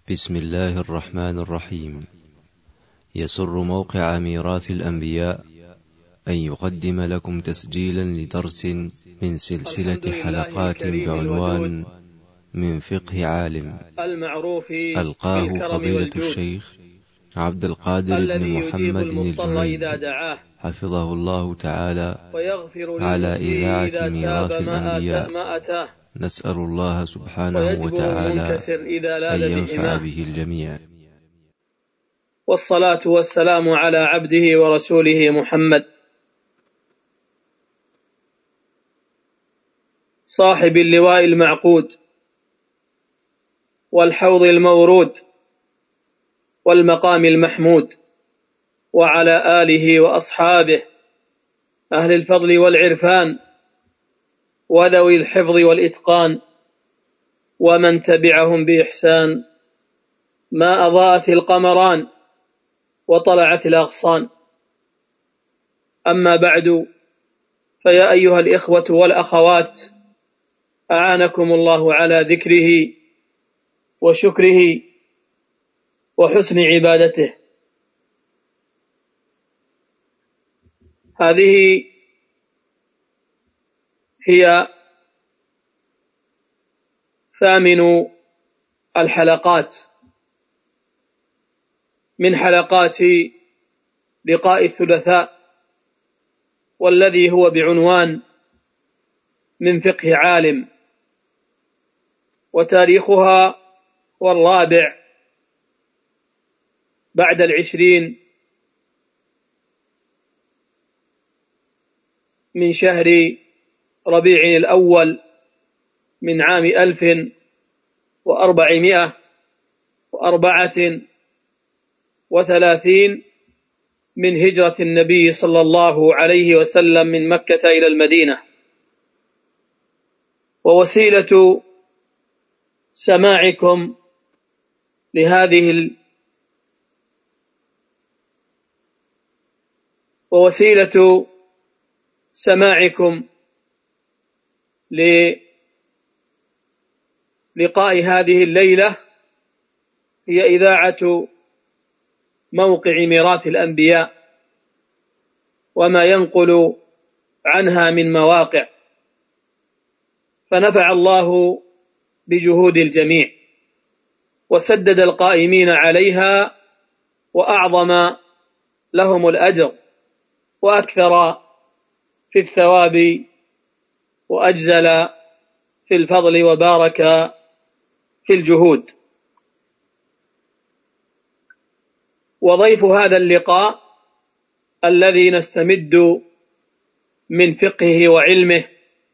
بسم الله الرحمن الرحيم. يسر موقع ميراث الأنبياء أن يقدم لكم تسجيلا لدرس من سلسلة حلقات بعنوان من فقه عالم، ألقاه فضيلة الشيخ عبد القادر بن محمد الجنيد حفظه الله تعالى على إذاعة ميراث الأنبياء. نسأل الله سبحانه وتعالى أن ينفع به الجميع. والصلاة والسلام على عبده ورسوله محمد صاحب اللواء المعقود والحوض المورود والمقام المحمود، وعلى آله وأصحابه أهل الفضل والعرفان وذوي الحفظ والإتقان ومن تبعهم بإحسان ما أضاءت القمران وطلعت الأغصان. أما بعد، فيا أيها الإخوة والأخوات، أعانكم الله على ذكره وشكره وحسن عبادته. هذه هي ثامن الحلقات من حلقات لقاء الثلاثاء، والذي هو بعنوان من فقه عالم، وتاريخها هو 4 بعد 20 من شهر ربيع الأول من عام 1434 من هجرة النبي صلى الله عليه وسلم من مكة إلى المدينة. ووسيلة سماعكم للقاء هذه الليلة هي إذاعة موقع ميراث الأنبياء وما ينقل عنها من مواقع، فنفع الله بجهود الجميع وسدد القائمين عليها وأعظم لهم الأجر وأكثر في الثواب وأجزل في الفضل وبارك في الجهود. وضيف هذا اللقاء الذي نستمد من فقهه وعلمه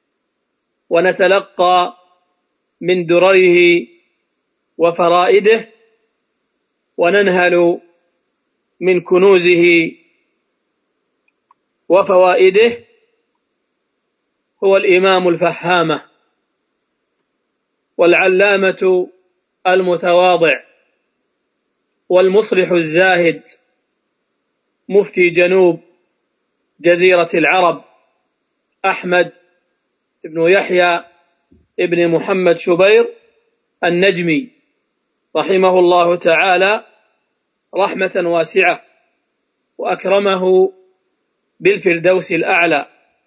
ونتلقى من درره وفرائده وننهل من كنوزه وفوائده هو الإمام الفهامة والعلامة المتواضع والمصلح الزاهد، مفتي جنوب جزيرة العرب، أحمد بن يحيى ابن محمد شبير النجمي، رحمه الله تعالى رحمة واسعة وأكرمه بالفردوس الأعلى.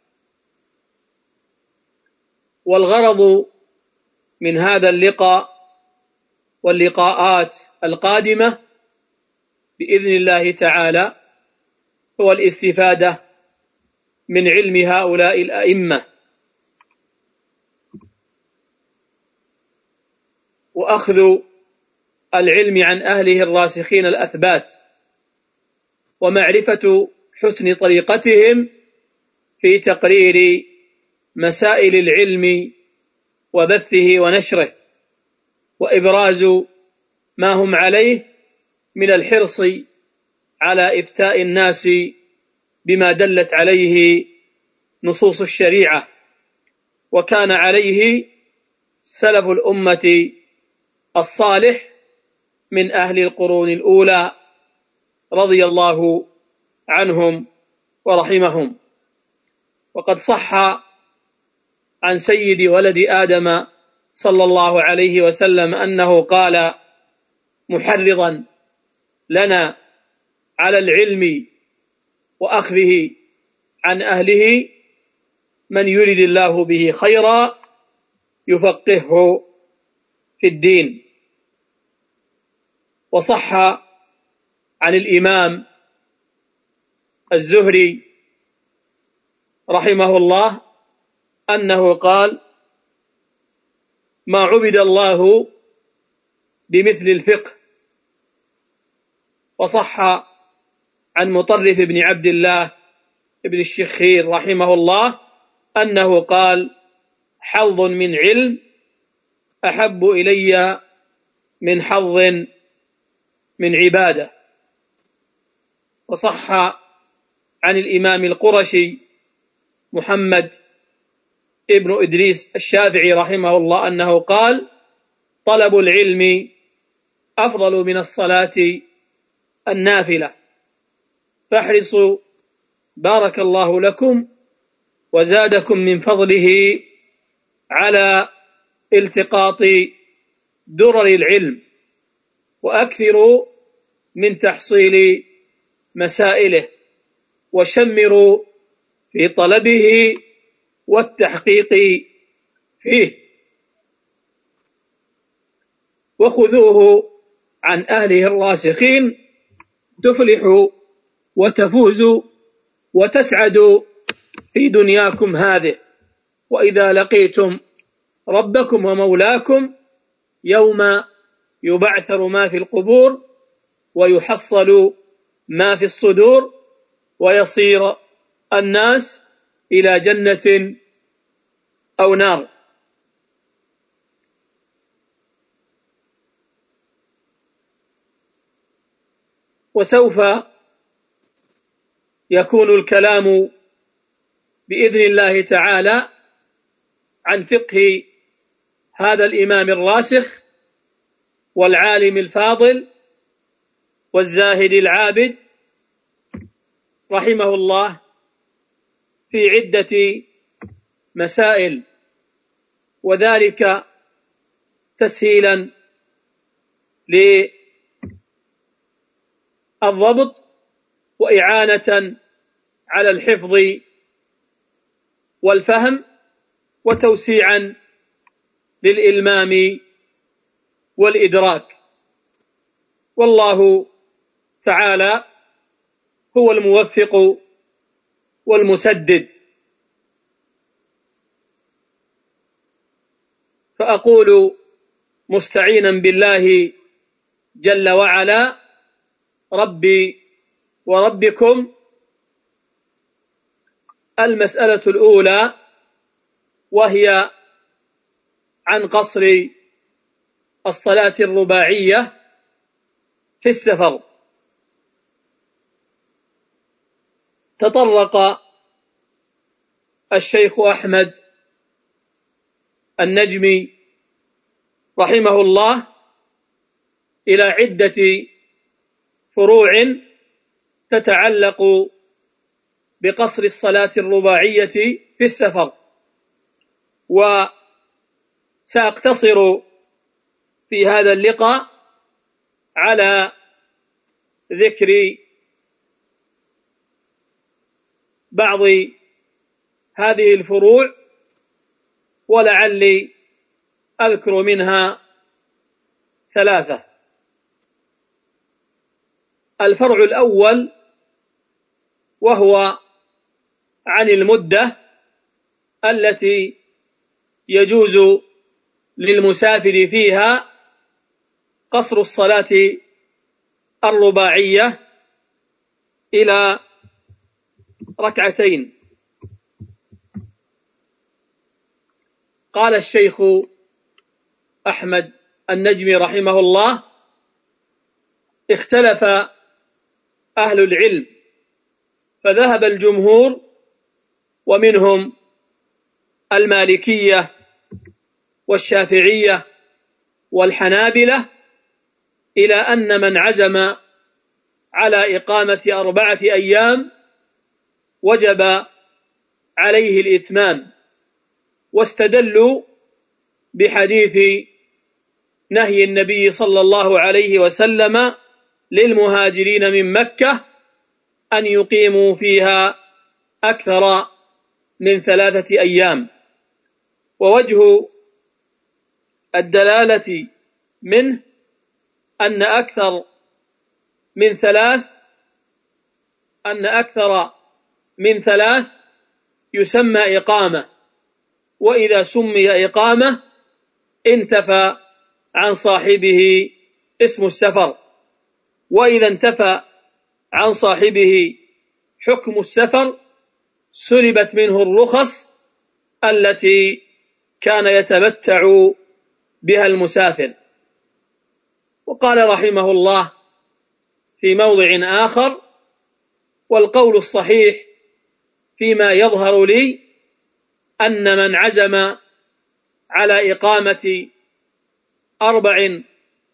والغرض من هذا اللقاء واللقاءات القادمة بإذن الله تعالى هو الاستفادة من علم هؤلاء الأئمة وأخذ العلم عن أهله الراسخين الأثبات، ومعرفة حسن طريقتهم في تقرير مسائل العلم وبثه ونشره، وإبراز ما هم عليه من الحرص على إفتاء الناس بما دلت عليه نصوص الشريعة، وكان عليه سلف الأمة الصالح من أهل القرون الأولى رضي الله عنهم ورحمهم. وقد صح عن سيد ولد آدم صلى الله عليه وسلم أنه قال: محرضا لنا على العلم وأخذه عن أهله: من يرد الله به خيرا يفقهه في الدين. وصح عن الإمام الزهري رحمه الله أنه قال: ما عبد الله بمثل الفقه. وصح عن مطرف بن عبد الله بن الشخير رحمه الله أنه قال: حظ من علم أحب إلي من حظ من عبادة. وصح عن الإمام القرشي محمد ابن إدريس الشافعي رحمه الله أنه قال: طلب العلم أفضل من الصلاة النافلة، فاحرصوا بارك الله لكم وزادكم من فضله على التقاط درر العلم، وأكثروا من تحصيل مسائله، وشمروا في طلبه والتحقيق فيه، وخذوه عن أهله الراسخين تفلحوا وتفوزوا وتسعدوا في دنياكم هذه، وإذا لقيتم ربكم ومولاكم يوم يبعثر ما في القبور ويحصل ما في الصدور، ويصير الناس إلى جنة أو نار. وسوف يكون الكلام بإذن الله تعالى عن فقه هذا الإمام الراسخ والعالم الفاضل والزاهد العابد رحمه الله في عدة مسائل، وذلك تسهيلا للضبط وإعانة على الحفظ والفهم، وتوسيعا للإلمام والإدراك. والله تعالى هو الموفق والمسدد. فأقول مستعينا بالله جل وعلا: ربي وربكم. المسألة الأولى وهي عن قصر الصلاة الرباعية في السفر. تطرق الشيخ أحمد النجمي رحمه الله إلى عدة فروع تتعلق بقصر الصلاة الرباعية في السفر، وسأقتصر في هذا اللقاء على ذكر بعض هذه الفروع، ولعلي أذكر منها ثلاثة. الفرع الأول وهو عن المدة التي يجوز للمسافر فيها قصر الصلاة الرباعية إلى ركعتين. قال الشيخ أحمد النجمي رحمه الله: اختلف أهل العلم، فذهب الجمهور ومنهم المالكية والشافعية والحنابلة إلى أن من عزم على إقامة 4 أيام وجب عليه الإتمام، واستدلوا بحديث نهي النبي صلى الله عليه وسلم للمهاجرين من مكة أن يقيموا فيها أكثر من 3 أيام. ووجه الدلالة منه أن أكثر من 3 يسمى إقامة، وإذا سمي إقامة انتفى عن صاحبه اسم السفر، وإذا انتفى عن صاحبه حكم السفر سلبت منه الرخص التي كان يتمتع بها المسافر. وقال رحمه الله في موضع آخر: والقول الصحيح فيما يظهر لي أن من عزم على إقامة 4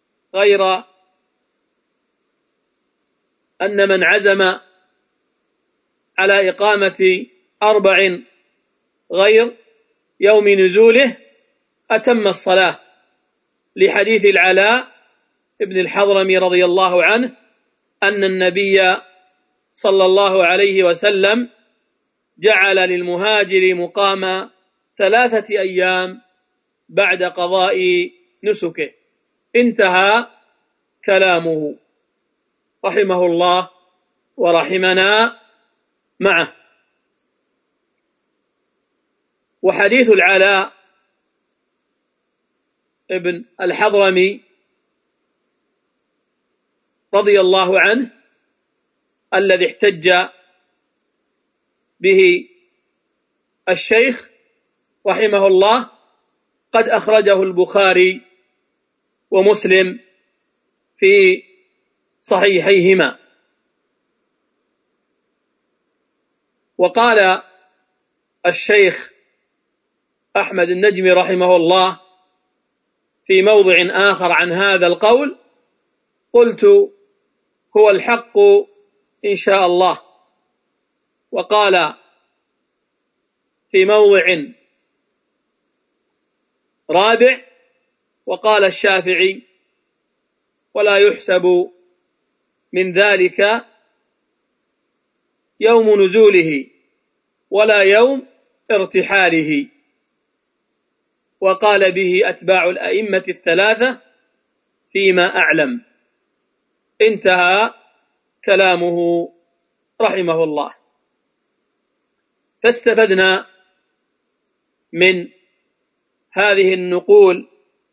غير يوم نزوله أتم الصلاة، لحديث العلاء ابن الحضرمي رضي الله عنه أن النبي صلى الله عليه وسلم جعل للمهاجر مقام 3 أيام بعد قضاء نسكه. انتهى كلامه رحمه الله ورحمنا معه. وحديث العلاء ابن الحضرمي رضي الله عنه الذي احتج به الشيخ رحمه الله قد أخرجه البخاري ومسلم في صحيحيهما. وقال الشيخ أحمد النجمي رحمه الله في موضع آخر عن هذا القول: قلت هو الحق إن شاء الله. وقال في موضع رابع: وقال الشافعي: ولا يحسب من ذلك يوم نزوله ولا يوم ارتحاله. وقال به أتباع الأئمة 3 فيما أعلم. انتهى كلامه رحمه الله. فاستفدنا من هذه النقول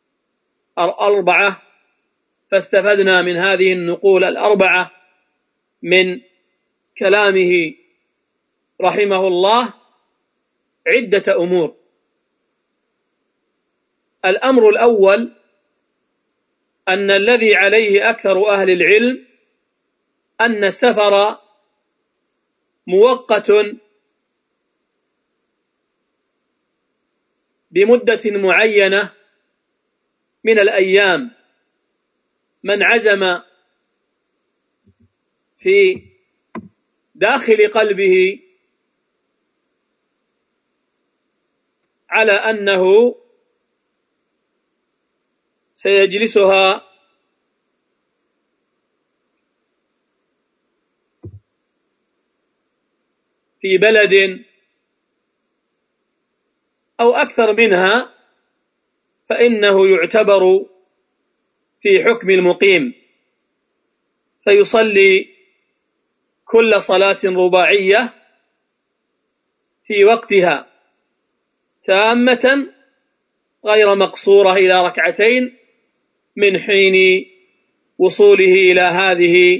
الأربعة من كلامه رحمه الله عدة أمور. الأمر الأول أن الذي عليه أكثر أهل العلم أن السفر مؤقت بمدة معينة من الأيام. من عزم في داخل قلبه على أنه سيجلسها في بلد أو أكثر منها، فإنه يعتبر في حكم المقيم، فيصلي كل صلاة رباعية في وقتها تامة غير مقصورة إلى 2 من حين وصوله إلى هذه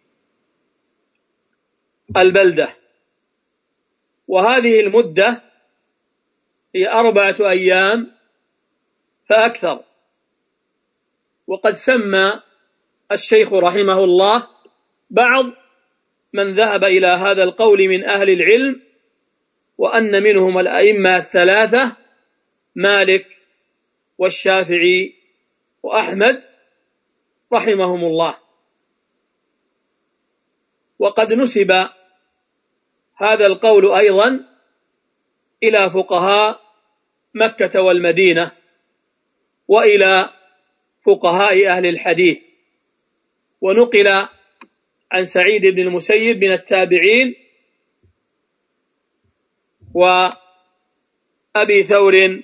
البلدة. وهذه المدة هي 4 أيام فأكثر. وقد سمى الشيخ رحمه الله بعض من ذهب إلى هذا القول من أهل العلم، وأن منهم الأئمة 3 مالك والشافعي وأحمد رحمهم الله. وقد نسب هذا القول أيضا إلى فقهاء مكة والمدينة وإلى فقهاء أهل الحديث. ونقل عن سعيد بن المسيب من التابعين وأبي ثور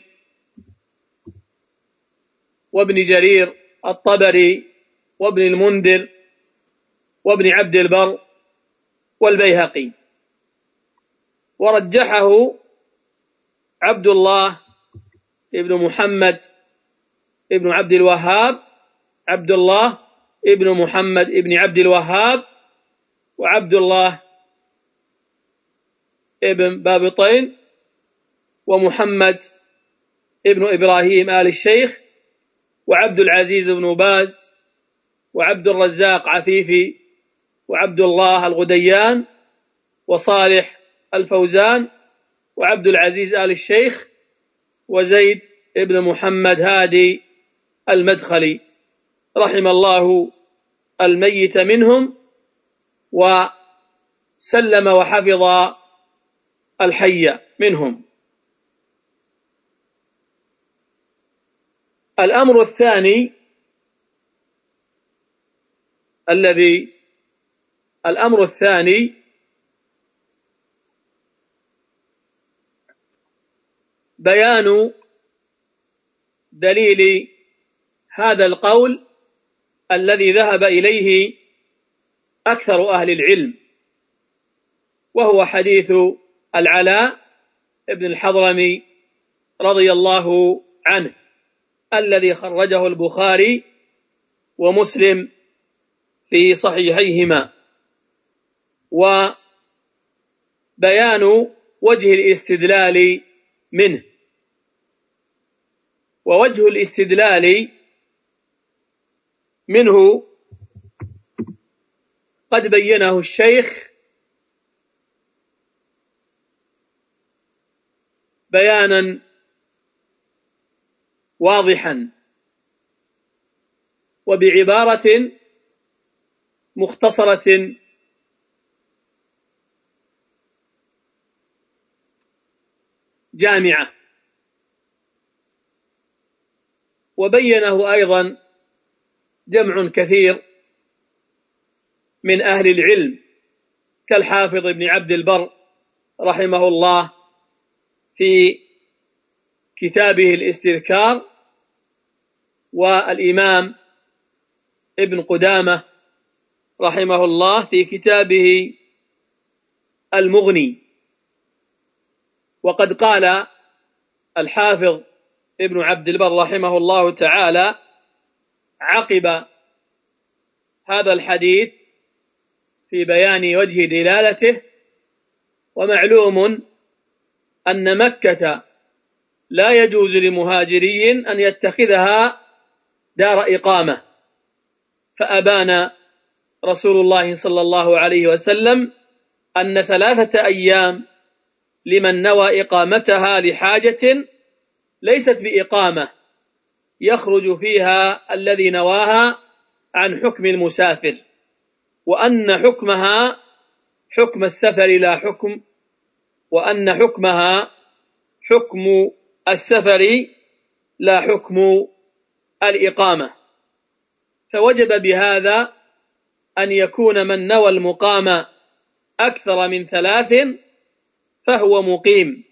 وابن جرير الطبري وابن المنذر وابن عبد البر والبيهقي، ورجحه عبد الله ابن محمد ابن عبد الوهاب، عبد الله ابن محمد ابن عبد الوهاب، وعبد الله ابن بابطين، ومحمد ابن إبراهيم آل الشيخ، وعبد العزيز بن باز، وعبد الرزاق عفيفي، وعبد الله الغديان، وصالح الفوزان، وعبد العزيز آل الشيخ، وزيد ابن محمد هادي المدخلي، رحم الله الميت منهم وسلم وحفظ الحي منهم. الأمر الثاني بيان دليل هذا القول الذي ذهب إليه أكثر أهل العلم، وهو حديث العلاء ابن الحضرمي رضي الله عنه الذي خرجه البخاري ومسلم في صحيحيهما، وبيان وجه الاستدلال منه. ووجه الاستدلال منه قد بينه الشيخ بيانا واضحا وبعبارة مختصرة جامعة، وبينه أيضا جمع كثير من أهل العلم كالحافظ ابن عبد البر رحمه الله في كتابه الاستذكار، والإمام ابن قدامة رحمه الله في كتابه المغني. وقد قال الحافظ ابن عبد البر رحمه الله تعالى عقب هذا الحديث في بيان وجه دلالته: ومعلوم أن مكة لا يجوز لمهاجري أن يتخذها دار إقامة، فأبان رسول الله صلى الله عليه وسلم أن 3 أيام لمن نوى إقامتها لحاجة ليست بإقامة يخرج فيها الذي نواها عن حكم المسافر، وأن حكمها حكم السفر لا حكم وأن حكمها حكم السفر لا حكم الإقامة. فوجب بهذا أن يكون من نوى المقام أكثر من 3 فهو مقيم،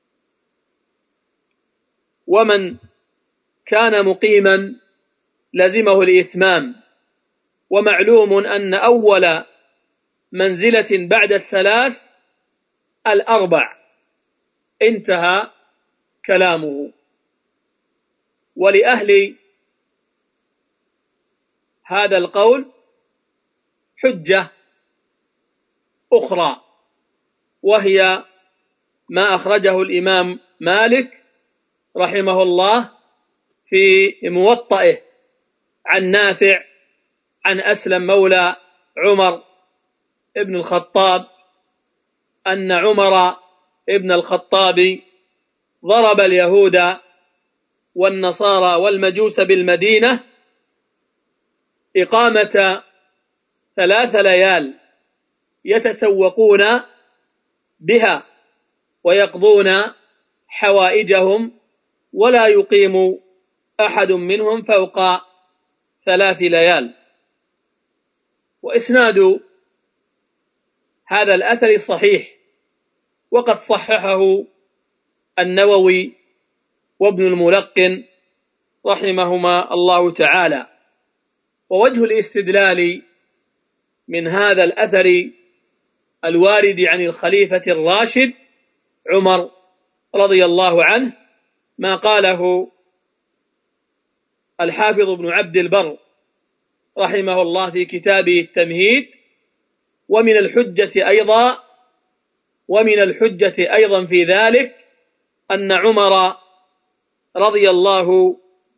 ومن كان مقيما لزمه الإتمام. ومعلوم أن أول منزلة بعد 3 4. انتهى كلامه. ولأهل هذا القول حجة أخرى، وهي ما أخرجه الإمام مالك رحمه الله في موطئه عن نافع عن أسلم مولى عمر ابن الخطاب أن عمر ابن الخطاب ضرب اليهود والنصارى والمجوس بالمدينة إقامة 3 ليال يتسوقون بها ويقضون حوائجهم، ولا يقيم أحد منهم فوق 3 ليال. وإسناد هذا الأثر صحيح، وقد صححه النووي وابن الملقن رحمهما الله تعالى. ووجه الاستدلال من هذا الأثر الوارد عن الخليفة الراشد عمر رضي الله عنه ما قاله الحافظ ابن عبد البر رحمه الله في كتابه التمهيد: ومن الحجة أيضا في ذلك أن عمر رضي الله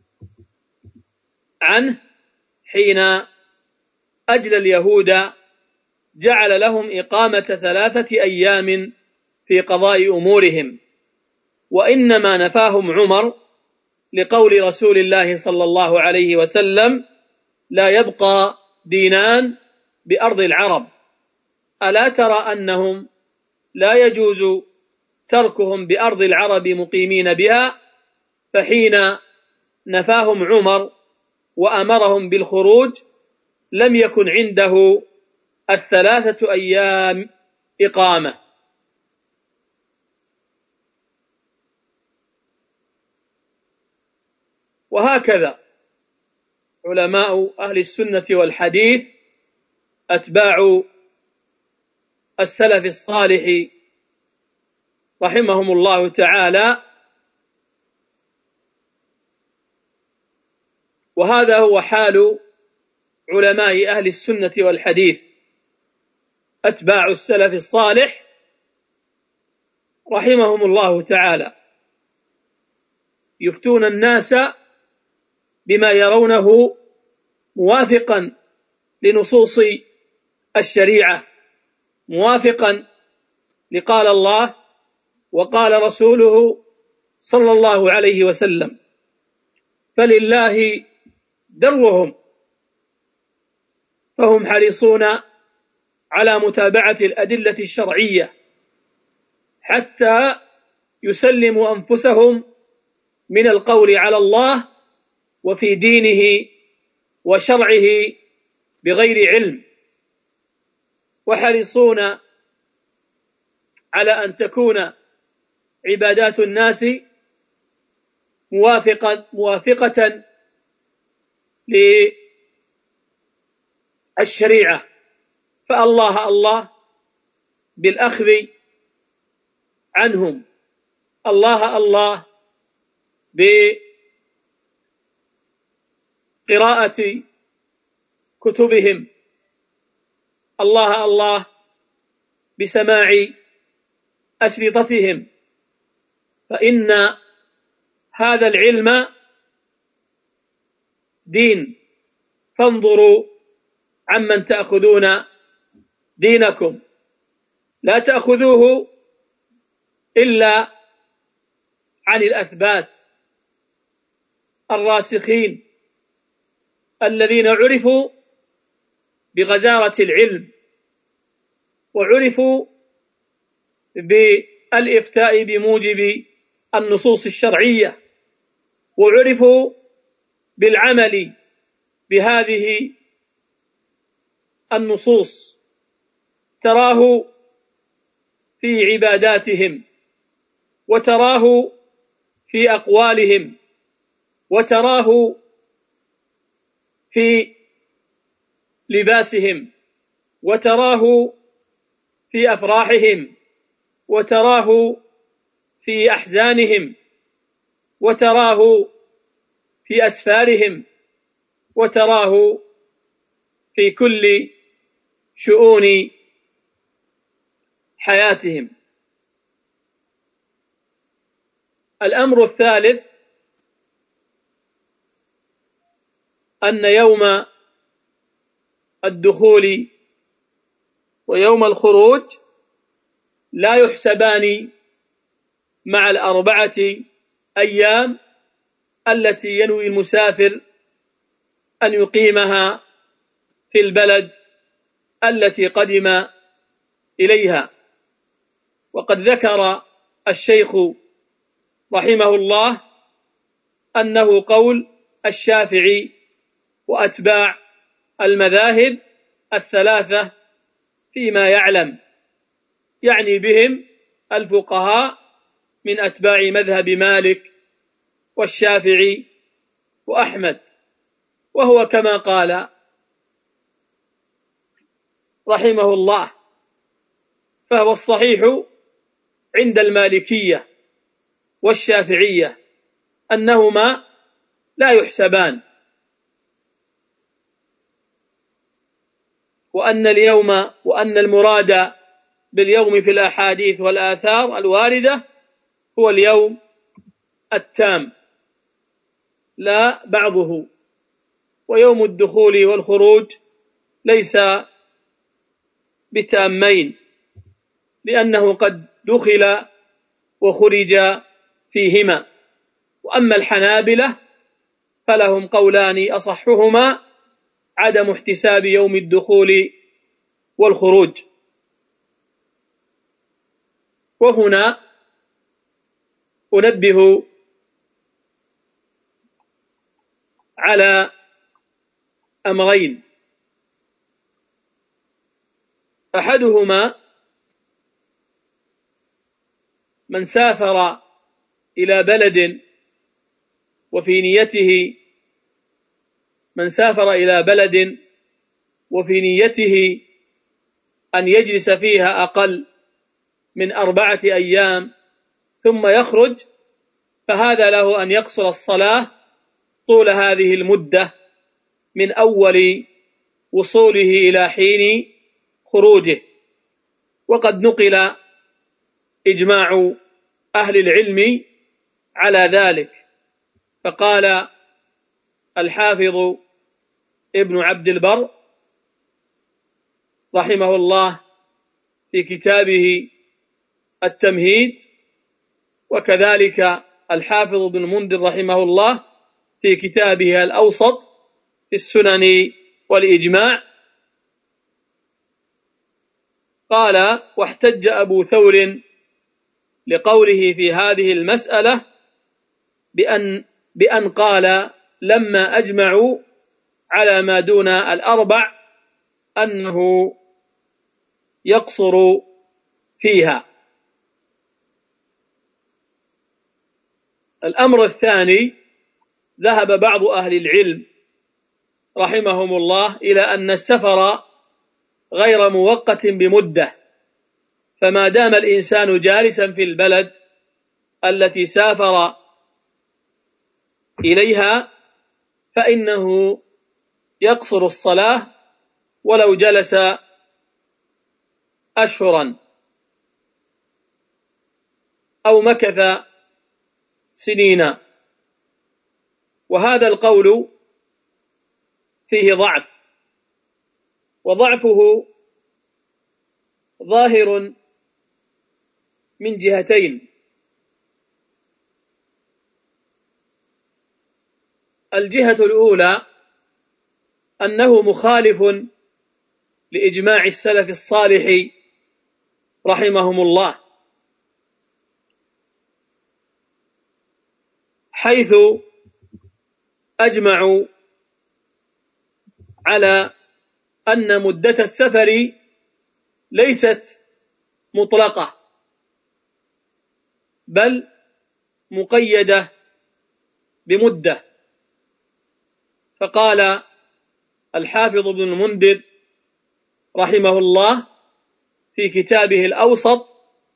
عنه حين أجلى اليهود جعل لهم إقامة 3 أيام في قضاء أمورهم، وإنما نفاهم عمر لقول رسول الله صلى الله عليه وسلم: لا يبقى دينان بأرض العرب، ألا ترى أنهم لا يجوز تركهم بأرض العرب مقيمين بها؟ فحين نفاهم عمر وأمرهم بالخروج لم يكن عنده 3 أيام إقامة. وهكذا علماء أهل السنة والحديث أتباع السلف الصالح رحمهم الله تعالى، وهذا هو حال علماء أهل السنة والحديث أتباع السلف الصالح رحمهم الله تعالى، يفتون الناس بما يرونه موافقا لنصوص الشريعة، موافقا لقال الله وقال رسوله صلى الله عليه وسلم، فلله درهم، فهم حريصون على متابعة الأدلة الشرعية حتى يسلموا أنفسهم من القول على الله وفي دينه وشرعه بغير علم، وحريصون على أن تكون عبادات الناس موافقة للشريعة، فالله بالأخذ عنهم، الله بقراءة كتبهم، الله بسماع أشرطتهم، فإن هذا العلم دين، فانظروا عمن تأخذون دينكم، لا تأخذوه إلا عن الأثبات الراسخين الذين عرفوا بغزارة العلم، وعرفوا بالإفتاء بموجب النصوص الشرعية، وعرفوا بالعمل بهذه النصوص، تراه في عباداتهم، وتراه في أقوالهم، وتراه في لباسهم، وتراه في أفراحهم، وتراه في أحزانهم، وتراه في أسفارهم، وتراه في كل شؤون حياتهم. الأمر الثالث أن يوم الدخول ويوم الخروج لا يحسبان مع 4 أيام التي ينوي المسافر أن يقيمها في البلد التي قدم إليها. وقد ذكر الشيخ رحمه الله أنه قول الشافعي وأتباع المذاهب الثلاثة فيما يعلم، يعني بهم الفقهاء من أتباع مذهب مالك والشافعي وأحمد. وهو كما قال رحمه الله، فهو الصحيح عند المالكية والشافعية أنهما لا يحسبان، وأن المراد باليوم في الأحاديث والآثار الواردة هو اليوم التام لا بعضه، ويوم الدخول والخروج ليس بتامين، لأنه قد دخل وخرج فيهما. وأما الحنابلة فلهم قولان أصحهما عدم احتساب يوم الدخول والخروج. وهنا أنبه على أمرين: أحدهما من سافر إلى بلد وفي نيته أن يجلس فيها أقل من 4 أيام ثم يخرج، فهذا له أن يقصر الصلاة طول هذه المدة من أول وصوله إلى حين خروجه. وقد نقل إجماع أهل العلم على ذلك، فقال الحافظ ابن عبد البر رحمه الله في كتابه التمهيد، وكذلك الحافظ ابن المنذر رحمه الله في كتابه الأوسط في السنن والإجماع، قال: واحتج أبو ثور لقوله في هذه المسألة بأن قال لما أجمعوا على ما دون 4 أنه يقصر فيها. الأمر الثاني: ذهب بعض أهل العلم رحمهم الله إلى أن السفر غير مؤقت بمدة، فما دام الإنسان جالسا في البلد التي سافر إليها فإنه يقصر الصلاة ولو جلس أشهرا أو مكث سنين. وهذا القول فيه ضعف، وضعفه ظاهر من جهتين: الجهة الأولى أنه مخالف لإجماع السلف الصالح رحمهم الله، حيث أجمعوا على أن مدة السفر ليست مطلقة بل مقيدة بمدة. فقال الحافظ ابن المنذر رحمه الله في كتابه الأوسط: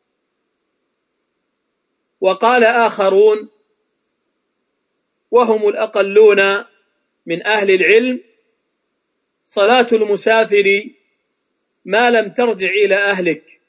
وقال آخرون وهم الأقلون من أهل العلم: صلاة المسافر ما لم ترجع إلى أهلك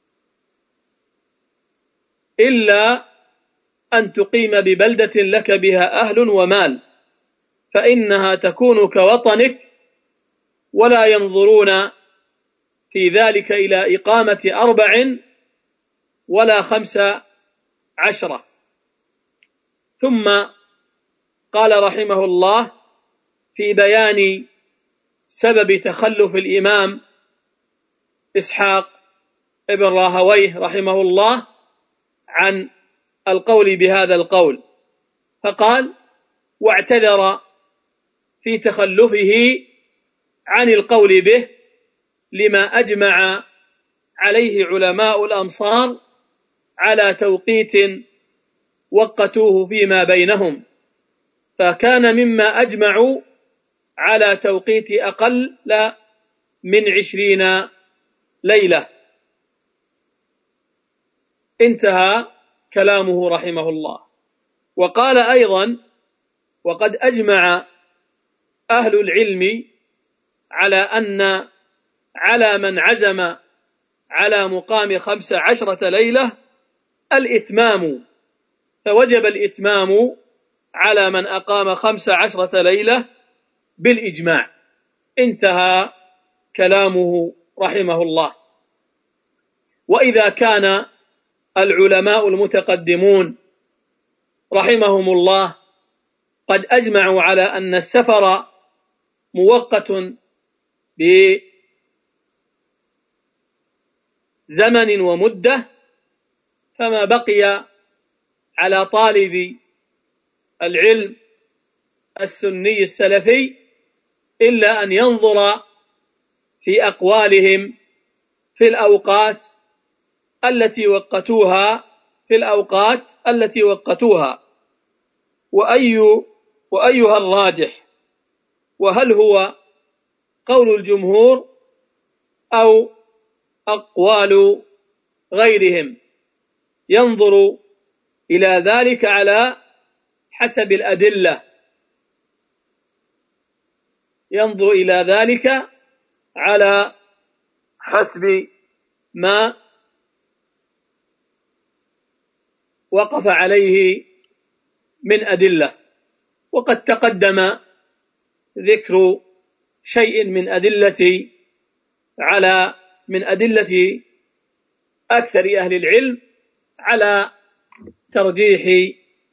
إلا أن تقيم ببلدة لك بها أهل ومال، فإنها تكون كوطنك، ولا ينظرون في ذلك إلى إقامة 4 ولا 15. ثم قال رحمه الله في بيان سبب تخلف الإمام إسحاق ابن راهويه رحمه الله عن القول بهذا القول، فقال: واعتذر في تخلفه عن القول به لما أجمع عليه علماء الأمصار على توقيت وقتوه فيما بينهم، فكان مما أجمعوا على توقيت أقل من 20 ليلة. انتهى كلامه رحمه الله. وقال أيضا: وقد أجمع أهل العلم على من عزم على مقام 15 ليلة الإتمام، فوجب الإتمام على من أقام 15 ليلة بالإجماع. انتهى كلامه رحمه الله. وإذا كان العلماء المتقدمون رحمهم الله قد أجمعوا على أن السفر موقت بزمن ومدة، فما بقي على طالب العلم السني السلفي إلا أن ينظر في أقوالهم في الأوقات التي وقتوها وأيها الراجح، وهل هو قول الجمهور أو أقوال غيرهم. ينظر إلى ذلك على حسب الأدلة، ينظر إلى ذلك على حسب ما وقف عليه من أدلة. وقد تقدم ذكر شيء من أدلة أكثر أهل العلم على ترجيح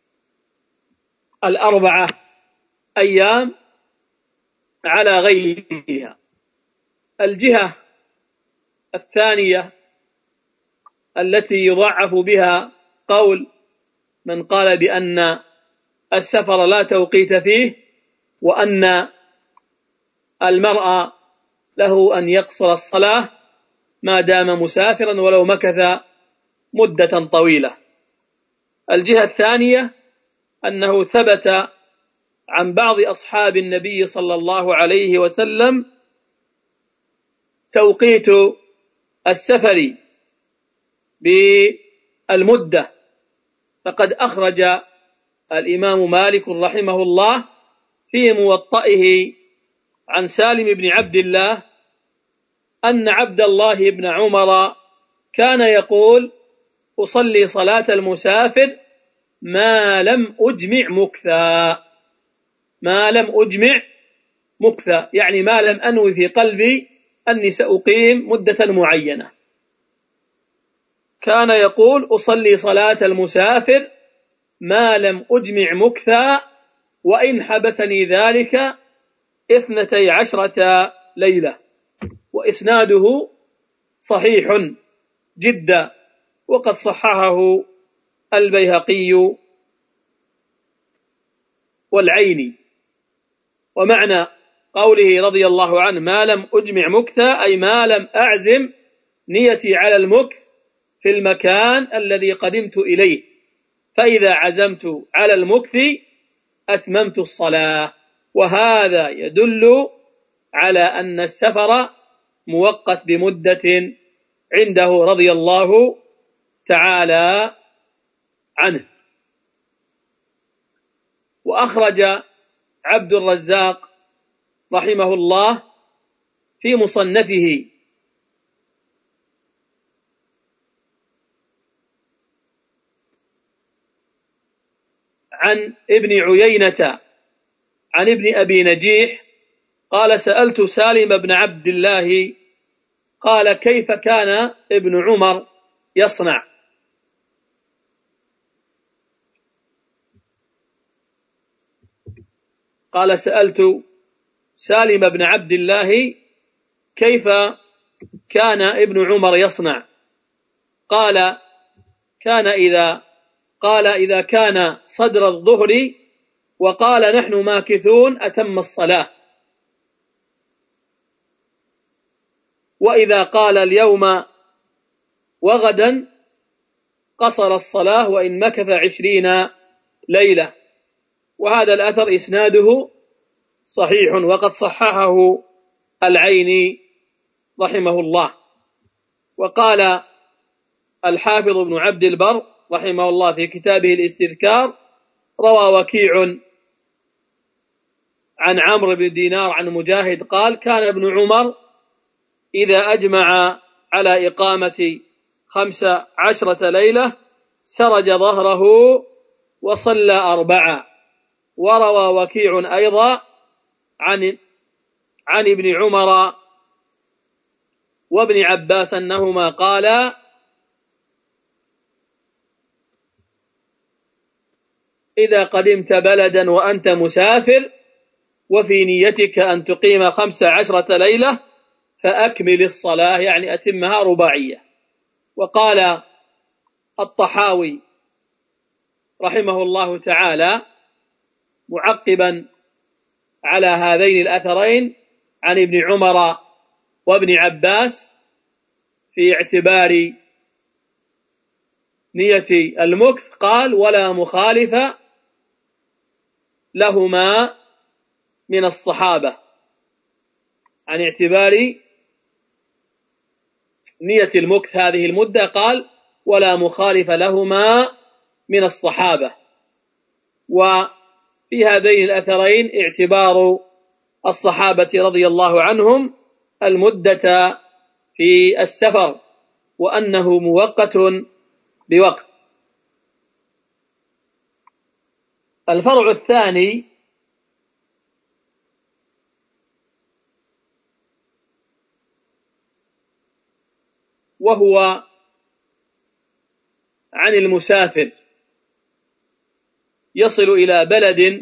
4 أيام على غيرها. الجهة الثانية التي يضعف بها قول من قال بأن السفر لا توقيت فيه، وأن المرء له أن يقصر الصلاة ما دام مسافرا ولو مكث مدة طويلة. الجهة الثانية أنه ثبت عن بعض أصحاب النبي صلى الله عليه وسلم توقيت السفر بالمدة، فقد أخرج الإمام مالك رحمه الله في موطئه عن سالم بن عبد الله أن عبد الله بن عمر كان يقول: أصلي صلاة المسافر ما لم أجمع مكثا، يعني ما لم أنوي في قلبي أني سأقيم مدة معينة. كان يقول: أصلي صلاة المسافر ما لم أجمع مكثا، وإن حبسني ذلك 12 ليلة. وإسناده صحيح جدا، وقد صححه البيهقي والعيني. ومعنى قوله رضي الله عنه ما لم أجمع مكثا أي ما لم أعزم نيتي على المكث في المكان الذي قدمت إليه، فإذا عزمت على المكث أتممت الصلاة. وهذا يدل على أن السفر مؤقت بمدة عنده رضي الله تعالى عنه. وأخرج عبد الرزاق رحمه الله في مصنفه عن ابن عيينة عن ابن أبي نجيح قال: سألت سالم بن عبد الله قال: كيف كان ابن عمر يصنع؟ قال: سألت سالم بن عبد الله كيف كان ابن عمر يصنع؟ قال: إذا كان صدر الظهر وقال نحن ماكثون أتم الصلاة، وإذا قال اليوم وغدا قصر الصلاة وإن مكث 20 ليلة. وهذا الأثر إسناده صحيح، وقد صححه العيني رحمه الله. وقال الحافظ ابن عبد البر رحمه الله في كتابه الاستذكار: روى وكيع عن عمرو بن دينار عن مجاهد قال: كان ابن عمر إذا أجمع على إقامة 15 ليلة سرج ظهره وصلى 4. وروى وكيع أيضا عن ابن عمر وابن عباس أنهما قالا: إذا قدمت بلدا وأنت مسافر وفي نيتك أن تقيم 15 ليلة فأكمل الصلاة، يعني أتمها رباعية. وقال الطحاوي رحمه الله تعالى معقبا على هذين الأثرين عن ابن عمر وابن عباس في اعتبار نية المكث، قال: ولا مخالف لهما من الصحابة، عن اعتبار نية المكث هذه المدة قال: ولا مخالف لهما من الصحابة. وفي هذين الأثرين اعتبار الصحابة رضي الله عنهم المدة في السفر، وأنه موقت بوقت. الفرع الثاني وهو عن المسافر يصل إلى بلد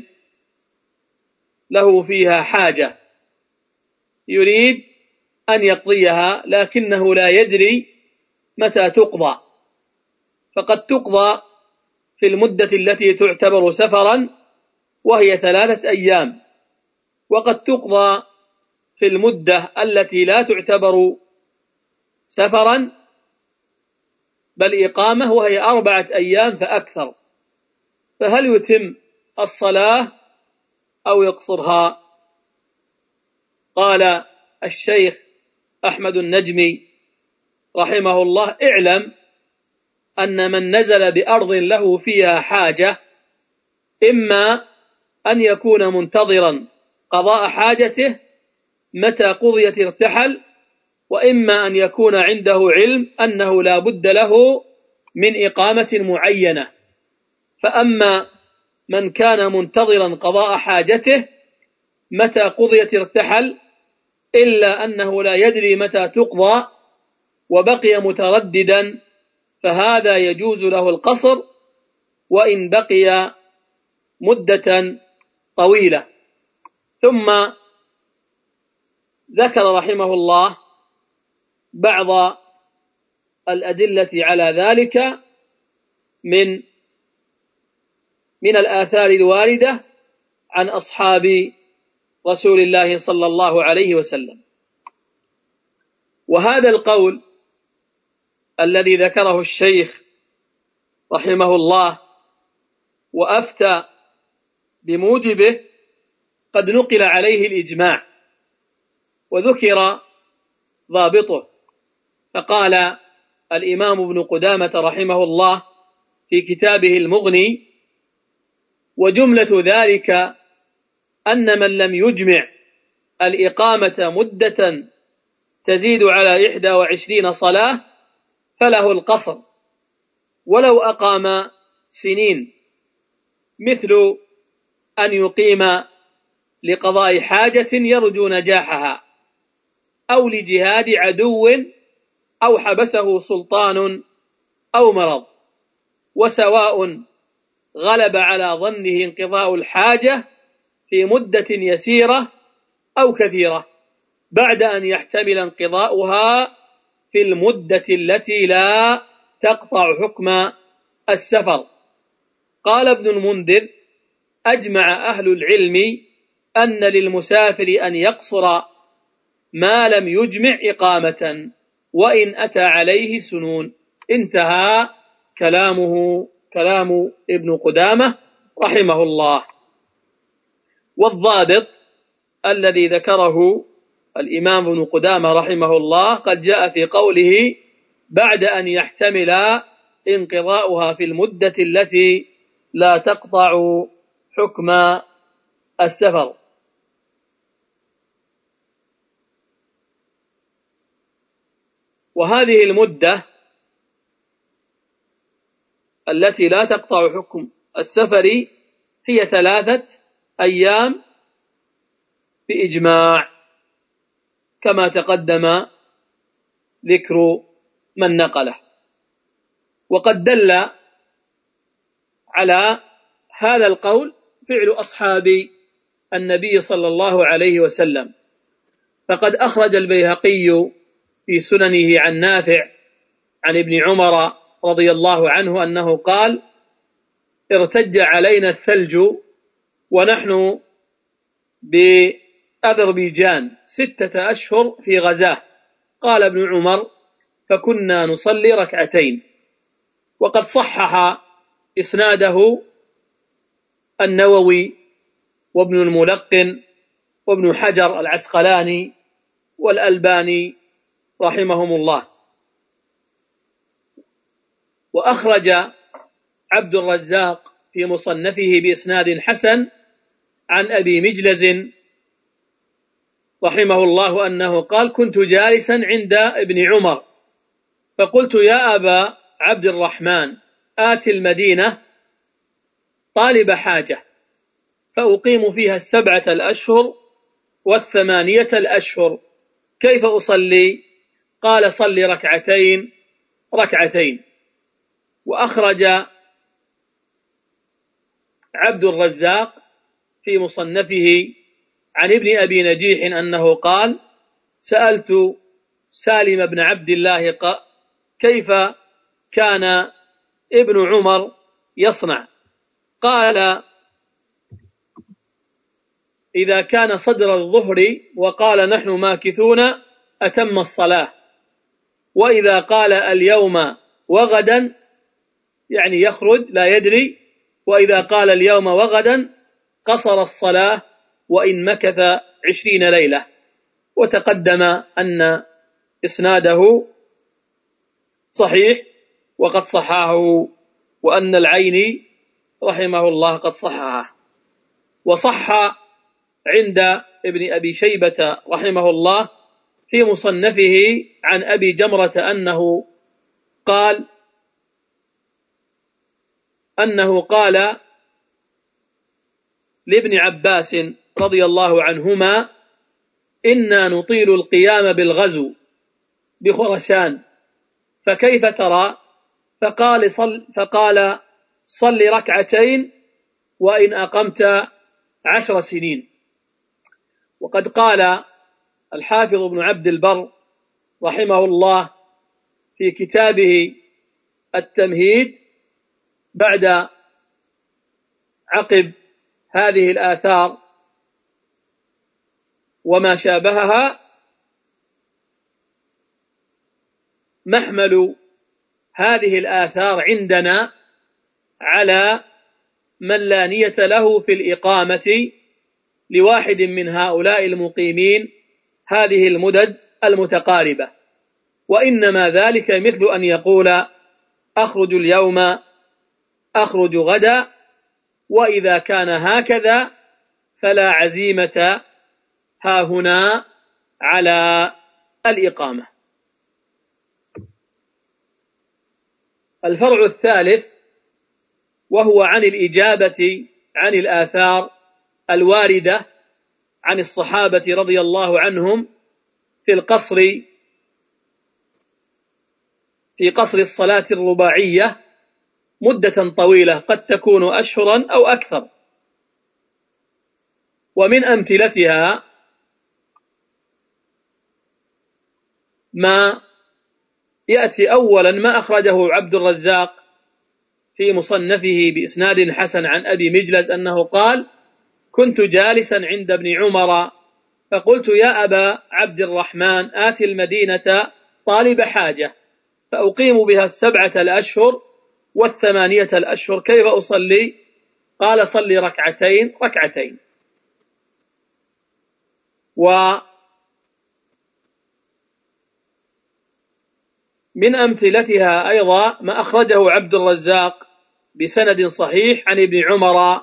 له فيها حاجة يريد أن يقضيها، لكنه لا يدري متى تقضى، فقد تقضى في المدة التي تعتبر سفرا وهي 3 أيام، وقد تقضى في المدة التي لا تعتبر سفرا بل إقامة وهي 4 أيام فأكثر، فهل يتم الصلاة أو يقصرها؟ قال الشيخ أحمد النجمي رحمه الله: اعلم أن من نزل بأرض له فيها حاجة إما أن يكون منتظرا قضاء حاجته متى قضيت ارتحل، وإما أن يكون عنده علم أنه لا بد له من إقامة معينة. فأما من كان منتظرا قضاء حاجته متى قضيت ارتحل إلا أنه لا يدري متى تقضى وبقي مترددا، فهذا يجوز له القصر وإن بقي مدة طويلة. ثم ذكر رحمه الله بعض الأدلة على ذلك من الآثار الواردة عن أصحاب رسول الله صلى الله عليه وسلم. وهذا القول الذي ذكره الشيخ رحمه الله وأفتى بموجبه قد نقل عليه الإجماع وذكر ضابطه، فقال الإمام ابن قدامة رحمه الله في كتابه المغني: وجملة ذلك أن من لم يجمع الإقامة مدة تزيد على 21 صلاة فله القصر ولو أقام سنين، مثل أن يقيم لقضاء حاجة يرجو نجاحها أو لجهاد عدو أو حبسه سلطان أو مرض، وسواء غلب على ظنه انقضاء الحاجة في مدة يسيرة أو كثيرة بعد أن يحتمل انقضاؤها في المدة التي لا تقطع حكم السفر. قال ابن المنذر: أجمع أهل العلم أن للمسافر أن يقصر ما لم يجمع إقامة وإن أتى عليه سنون. انتهى كلام ابن قدامة رحمه الله. والضابط الذي ذكره الإمام ابن قدامة رحمه الله قد جاء في قوله بعد أن يحتمل انقضاؤها في المدة التي لا تقطع حكم السفر. وهذه المدة التي لا تقطع حكم السفر هي 3 أيام بإجماع كما تقدم ذكر من نقله. وقد دل على هذا القول فعل أصحاب النبي صلى الله عليه وسلم، فقد أخرج البيهقي في سننه عن نافع عن ابن عمر رضي الله عنه أنه قال: ارتج علينا الثلج ونحن بأذربيجان 6 أشهر في غزاه. قال ابن عمر: فكنا نصلي 2 ركعتين. وقد صحح إسناده النووي وابن الملقن وابن حجر العسقلاني والألباني رحمهم الله. وأخرج عبد الرزاق في مصنفه بإسناد حسن عن أبي مجلز رحمه الله أنه قال: كنت جالسا عند ابن عمر فقلت: يا أبا عبد الرحمن، آتي المدينة طالب حاجة فأقيم فيها 7 الأشهر و8 الأشهر، كيف أصلي؟ قال: صل 2 ركعتين. وأخرج عبد الرزاق في مصنفه عن ابن أبي نجيح أنه قال: سألت سالم بن عبد الله كيف كان ابن عمر يصنع؟ قال: إذا كان صدر الظهر وقال نحن ماكثون أتم الصلاة، وإذا قال اليوم وغدا يعني يخرج لا يدري، وإذا قال اليوم وغدا قصر الصلاة وإن مكث 20 ليلة. وتقدم أن إسناده صحيح وقد صححه، وأن العيني رحمه الله قد صححه. وصح عند ابن أبي شيبة رحمه الله في مصنفه عن أبي جمرة أنه قال لابن عباس رضي الله عنهما: إنا نطيل القيام بالغزو بخرسان، فكيف ترى؟ فقال: صل 2 ركعتين وإن أقمت 10 سنين. وقد قال الحافظ ابن عبد البر رحمه الله في كتابه التمهيد بعد عقب هذه الآثار وما شابهها: محمل هذه الآثار عندنا على من لا نية له في الإقامة لواحد من هؤلاء المقيمين هذه المدد المتقاربة، وإنما ذلك مثل أن يقول: أخرج اليوم، أخرج غدا، وإذا كان هكذا فلا عزيمة هاهنا على الإقامة. الفرع الثالث وهو عن الإجابة عن الآثار الواردة عن الصحابة رضي الله عنهم في قصر الصلاة الرباعية مدة طويلة قد تكون أشهرا أو أكثر. ومن أمثلتها ما يأتي أولا ما أخرجه عبد الرزاق في مصنفه بإسناد حسن عن أبي مجلز أنه قال: كنت جالسا عند ابن عمر فقلت يا أبا عبد الرحمن آت المدينة طالب حاجة فأقيم بها 7 الأشهر و8 الأشهر، كيف أصلي؟ قال صلي ركعتين. ومن أمثلتها أيضا ما أخرجه عبد الرزاق بسند صحيح عن ابن عمر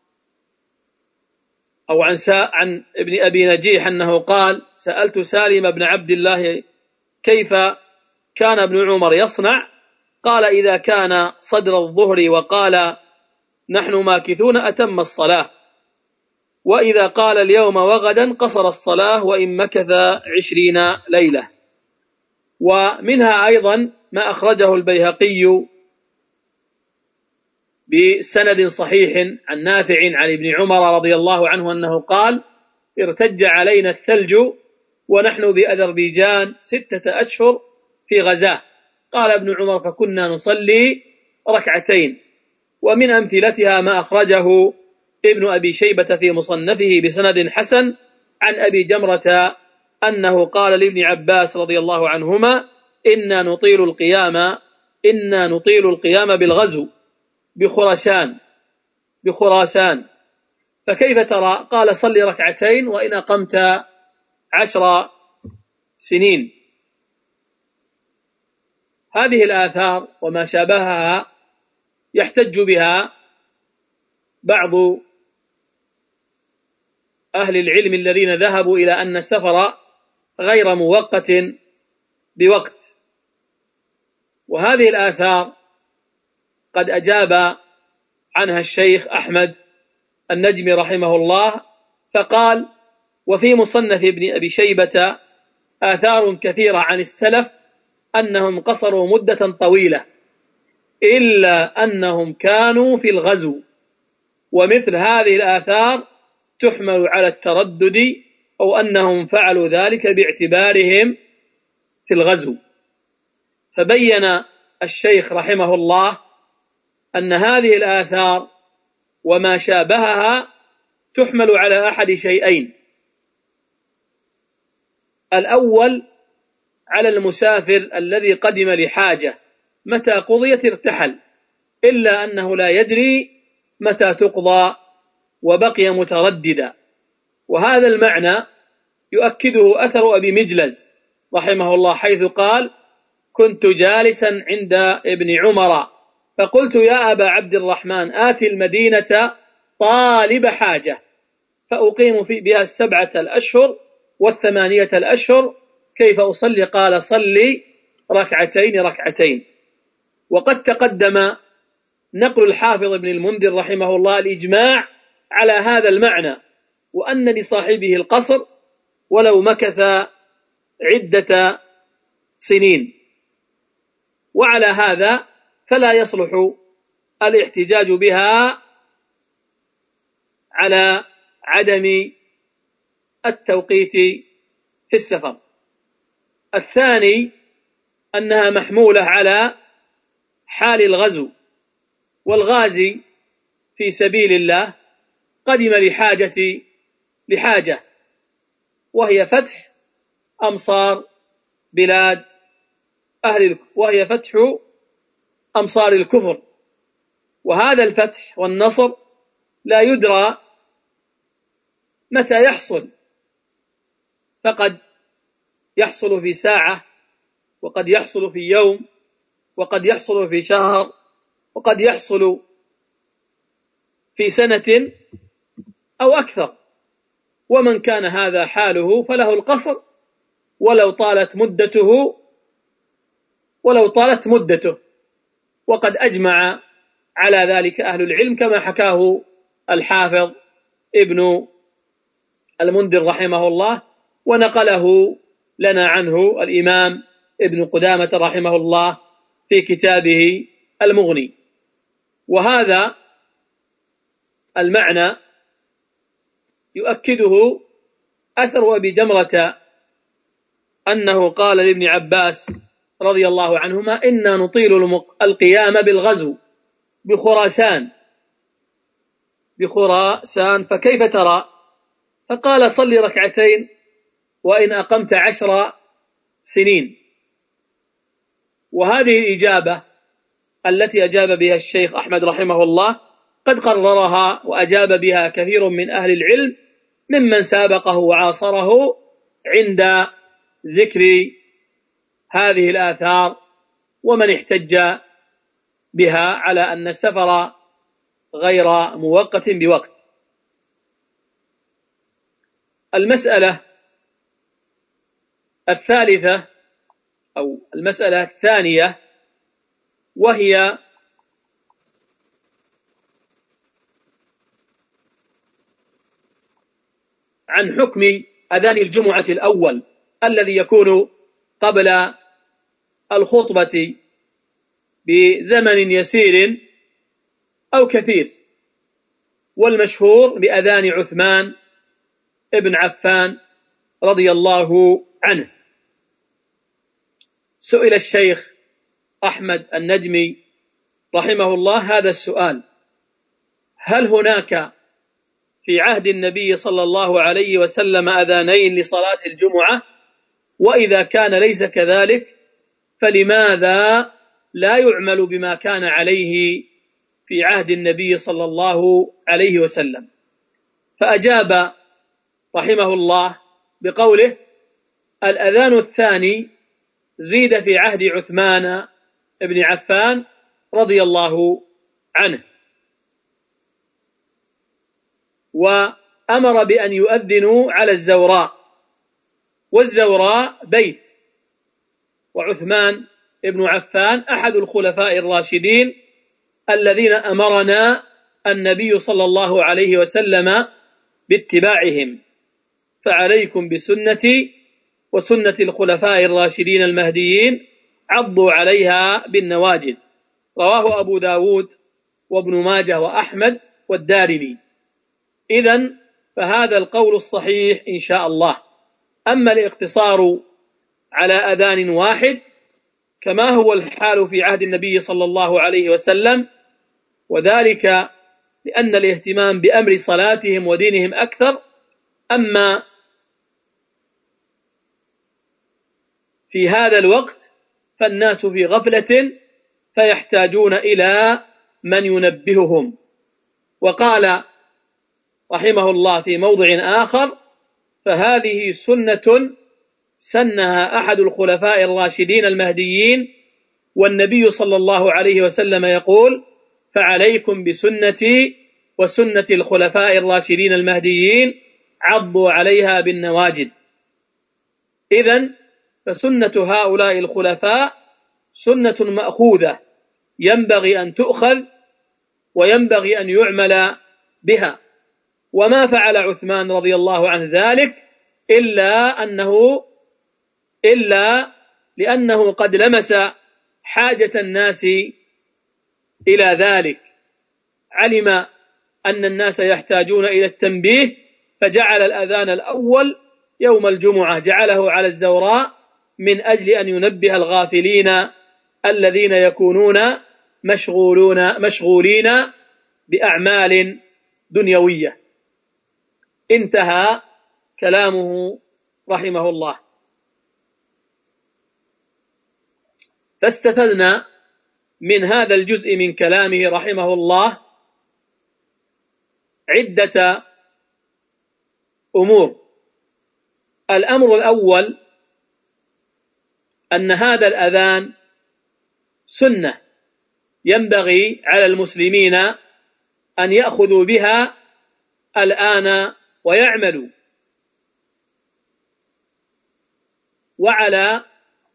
أو عن ابن أبي نجيح أنه قال سألت سالم بن عبد الله كيف كان ابن عمر يصنع؟ قال إذا كان صدر الظهر وقال نحن ماكثون أتم الصلاة، وإذا قال اليوم وغدا قصر الصلاة وإن مكث 20 ليلة. ومنها أيضا ما أخرجه البيهقي بسند صحيح عن نافع عن ابن عمر رضي الله عنه أنه قال ارتج علينا الثلج ونحن بأذربيجان 6 أشهر في غزاة، قال ابن عمر فكنا نصلي ركعتين. ومن أمثلتها ما أخرجه ابن أبي شيبة في مصنفه بسند حسن عن أبي جمرة أنه قال لابن عباس رضي الله عنهما إنا نطيل القيام بالغزو بخراسان فكيف ترى؟ قال صلي ركعتين وإن أقمت 10 سنين. هذه الآثار وما شابهها يحتج بها بعض أهل العلم الذين ذهبوا إلى أن السفر غير موقت بوقت، وهذه الآثار قد أجاب عنها الشيخ أحمد النجمي رحمه الله فقال وفي مصنف ابن أبي شيبة آثار كثيرة عن السلف أنهم قصروا مدة طويلة إلا أنهم كانوا في الغزو، ومثل هذه الآثار تحمل على التردد أو أنهم فعلوا ذلك باعتبارهم في الغزو. فبين الشيخ رحمه الله أن هذه الآثار وما شابهها تحمل على أحد شيئين: الأول على المسافر الذي قدم لحاجة متى قضيت ارتحل، إلا أنه لا يدري متى تقضى وبقي مترددا. وهذا المعنى يؤكده أثر أبي مجلز رحمه الله حيث قال كنت جالسا عند ابن عمر فقلت يا أبا عبد الرحمن آت المدينة طالب حاجة فأقيم بها 7 الأشهر و8 الأشهر، كيف أصلي؟ قال صلي ركعتين. وقد تقدم نقل الحافظ ابن المنذر رحمه الله الإجماع على هذا المعنى، وأن لصاحبه القصر ولو مكث عدة سنين. وعلى هذا فلا يصلح الاحتجاج بها على عدم التوقيت في السفر. الثاني أنها محمولة على حال الغزو، والغازي في سبيل الله قدم لحاجة وهي فتح أمصار بلاد وهي فتح أمصار الكفر، وهذا الفتح والنصر لا يدرى متى يحصل، فقد يحصل في ساعة وقد يحصل في يوم وقد يحصل في شهر وقد يحصل في سنة أو أكثر. ومن كان هذا حاله فله القصر ولو طالت مدته، وقد أجمع على ذلك أهل العلم كما حكاه الحافظ ابن المنذر رحمه الله، ونقله لنا عنه الإمام ابن قدامة رحمه الله في كتابه المغني. وهذا المعنى يؤكده أثر أبي جمرة أنه قال لابن عباس رضي الله عنهما إنا نطيل القيام بالغزو بخراسان فكيف ترى؟ فقال صلي ركعتين وإن أقمت 10 سنين. وهذه الإجابة التي أجاب بها الشيخ أحمد رحمه الله قد قررها وأجاب بها كثير من أهل العلم ممن سابقه وعاصره عند ذكر هذه الآثار، ومن احتج بها على أن السفر غير مؤقت بوقت. المسألة الثالثة أو المسألة الثانية، وهي عن حكم أذان الجمعة الأول الذي يكون قبل الخطبة بزمن يسير أو كثير، والمشهور بأذان عثمان ابن عفان رضي الله عنه. سئل الشيخ أحمد النجمي رحمه الله هذا السؤال: هل هناك في عهد النبي صلى الله عليه وسلم أذانين لصلاة الجمعة؟ وإذا كان ليس كذلك فلماذا لا يعمل بما كان عليه في عهد النبي صلى الله عليه وسلم؟ فأجاب رحمه الله بقوله: الأذان الثاني زيد في عهد عثمان بن عفان رضي الله عنه، وأمر بأن يؤذنوا على الزوراء، والزوراء بيت، وعثمان بن عفان أحد الخلفاء الراشدين الذين أمرنا النبي صلى الله عليه وسلم باتباعهم، فعليكم بسنتي وسنة الخلفاء الراشدين المهديين عضوا عليها بالنواجذ. رواه أبو داود وابن ماجه وأحمد والدارمي. إذن فهذا القول الصحيح إن شاء الله. أما الاقتصار على أذان واحد كما هو الحال في عهد النبي صلى الله عليه وسلم، وذلك لأن الاهتمام بأمر صلاتهم ودينهم أكثر. أما في هذا الوقت فالناس في غفلة فيحتاجون إلى من ينبههم. وقال رحمه الله في موضع آخر: فهذه سنة سنها أحد الخلفاء الراشدين المهديين، والنبي صلى الله عليه وسلم يقول: فعليكم بسنتي وسنة الخلفاء الراشدين المهديين عضوا عليها بالنواجذ. إذن فسنة هؤلاء الخلفاء سنة مأخوذة ينبغي أن تؤخذ وينبغي أن يعمل بها. وما فعل عثمان رضي الله عنه ذلك إلا لأنه قد لمس حاجة الناس إلى ذلك، علم أن الناس يحتاجون إلى التنبيه، فجعل الأذان الأول يوم الجمعة جعله على الزوراء من أجل أن ينبه الغافلين الذين يكونون مشغولين بأعمال دنيوية. انتهى كلامه رحمه الله. فاستفدنا من هذا الجزء من كلامه رحمه الله عدة أمور. الأمر الأول أن هذا الأذان سنة ينبغي على المسلمين أن يأخذوا بها الآن ويعملوا، وعلى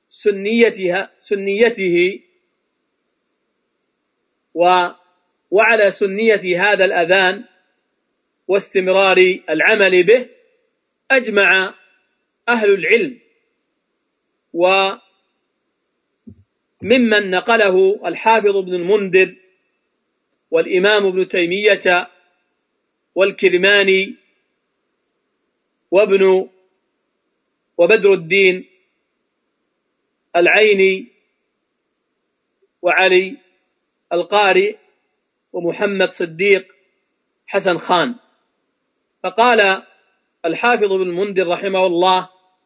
سنيته وعلى سنية هذا الأذان واستمرار العمل به أجمع أهل العلم، وممن نقله الحافظ ابن المنذر والإمام ابن تيمية والكرماني وبدر الدين العيني وعلي القاري ومحمد صديق حسن خان. فقال الحافظ ابن المنذر رحمه الله: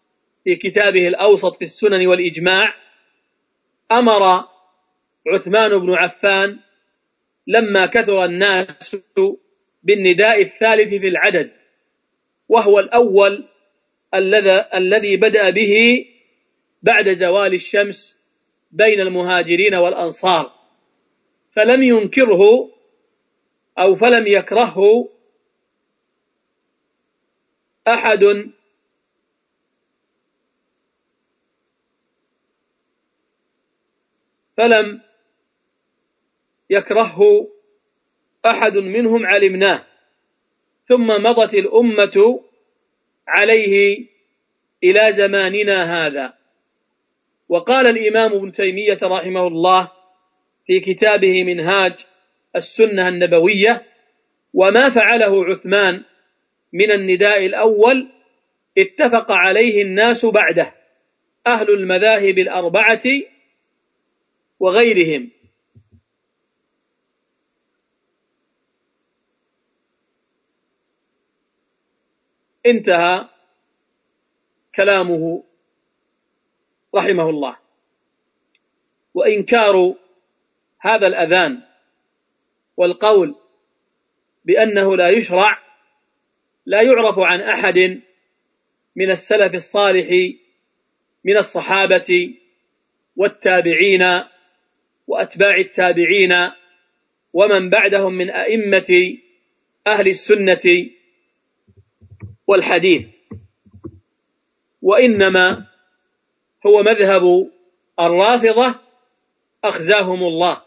في كتابه الأوسط في السنن والإجماع أمر عثمان بن عفان لما كثر الناس بالنداء الثالث في العدد، وهو الأول الذي بدأ به بعد زوال الشمس بين المهاجرين والأنصار، فلم ينكره أو فلم يكرهه أحد منهم علمناه، ثم مضت الأمة عليه إلى زماننا هذا. وقال الإمام ابن تيمية رحمه الله في كتابه منهاج السنة النبوية: وما فعله عثمان من النداء الأول اتفق عليه الناس بعده، أهل المذاهب الأربعة وغيرهم. انتهى كلامه رحمه الله. وإنكار هذا الأذان والقول بأنه لا يشرع لا يعرف عن أحد من السلف الصالح من الصحابة والتابعين وأتباع التابعين ومن بعدهم من أئمة أهل السنة والحديث، وإنما هو مذهب الرافضة أخزاهم الله.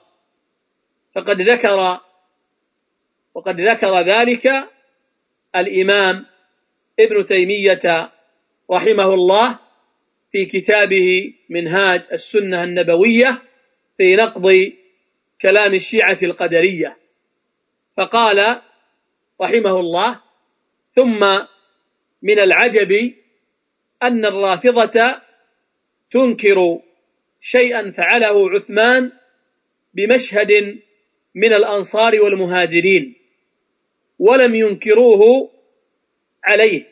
وقد ذكر ذلك الإمام ابن تيمية رحمه الله في كتابه منهاج السنة النبوية في نقض كلام الشيعة القدرية، فقال رحمه الله: ثم من العجب أن الرافضة تنكر شيئا فعله عثمان بمشهد من الأنصار والمهاجرين ولم ينكروه عليه،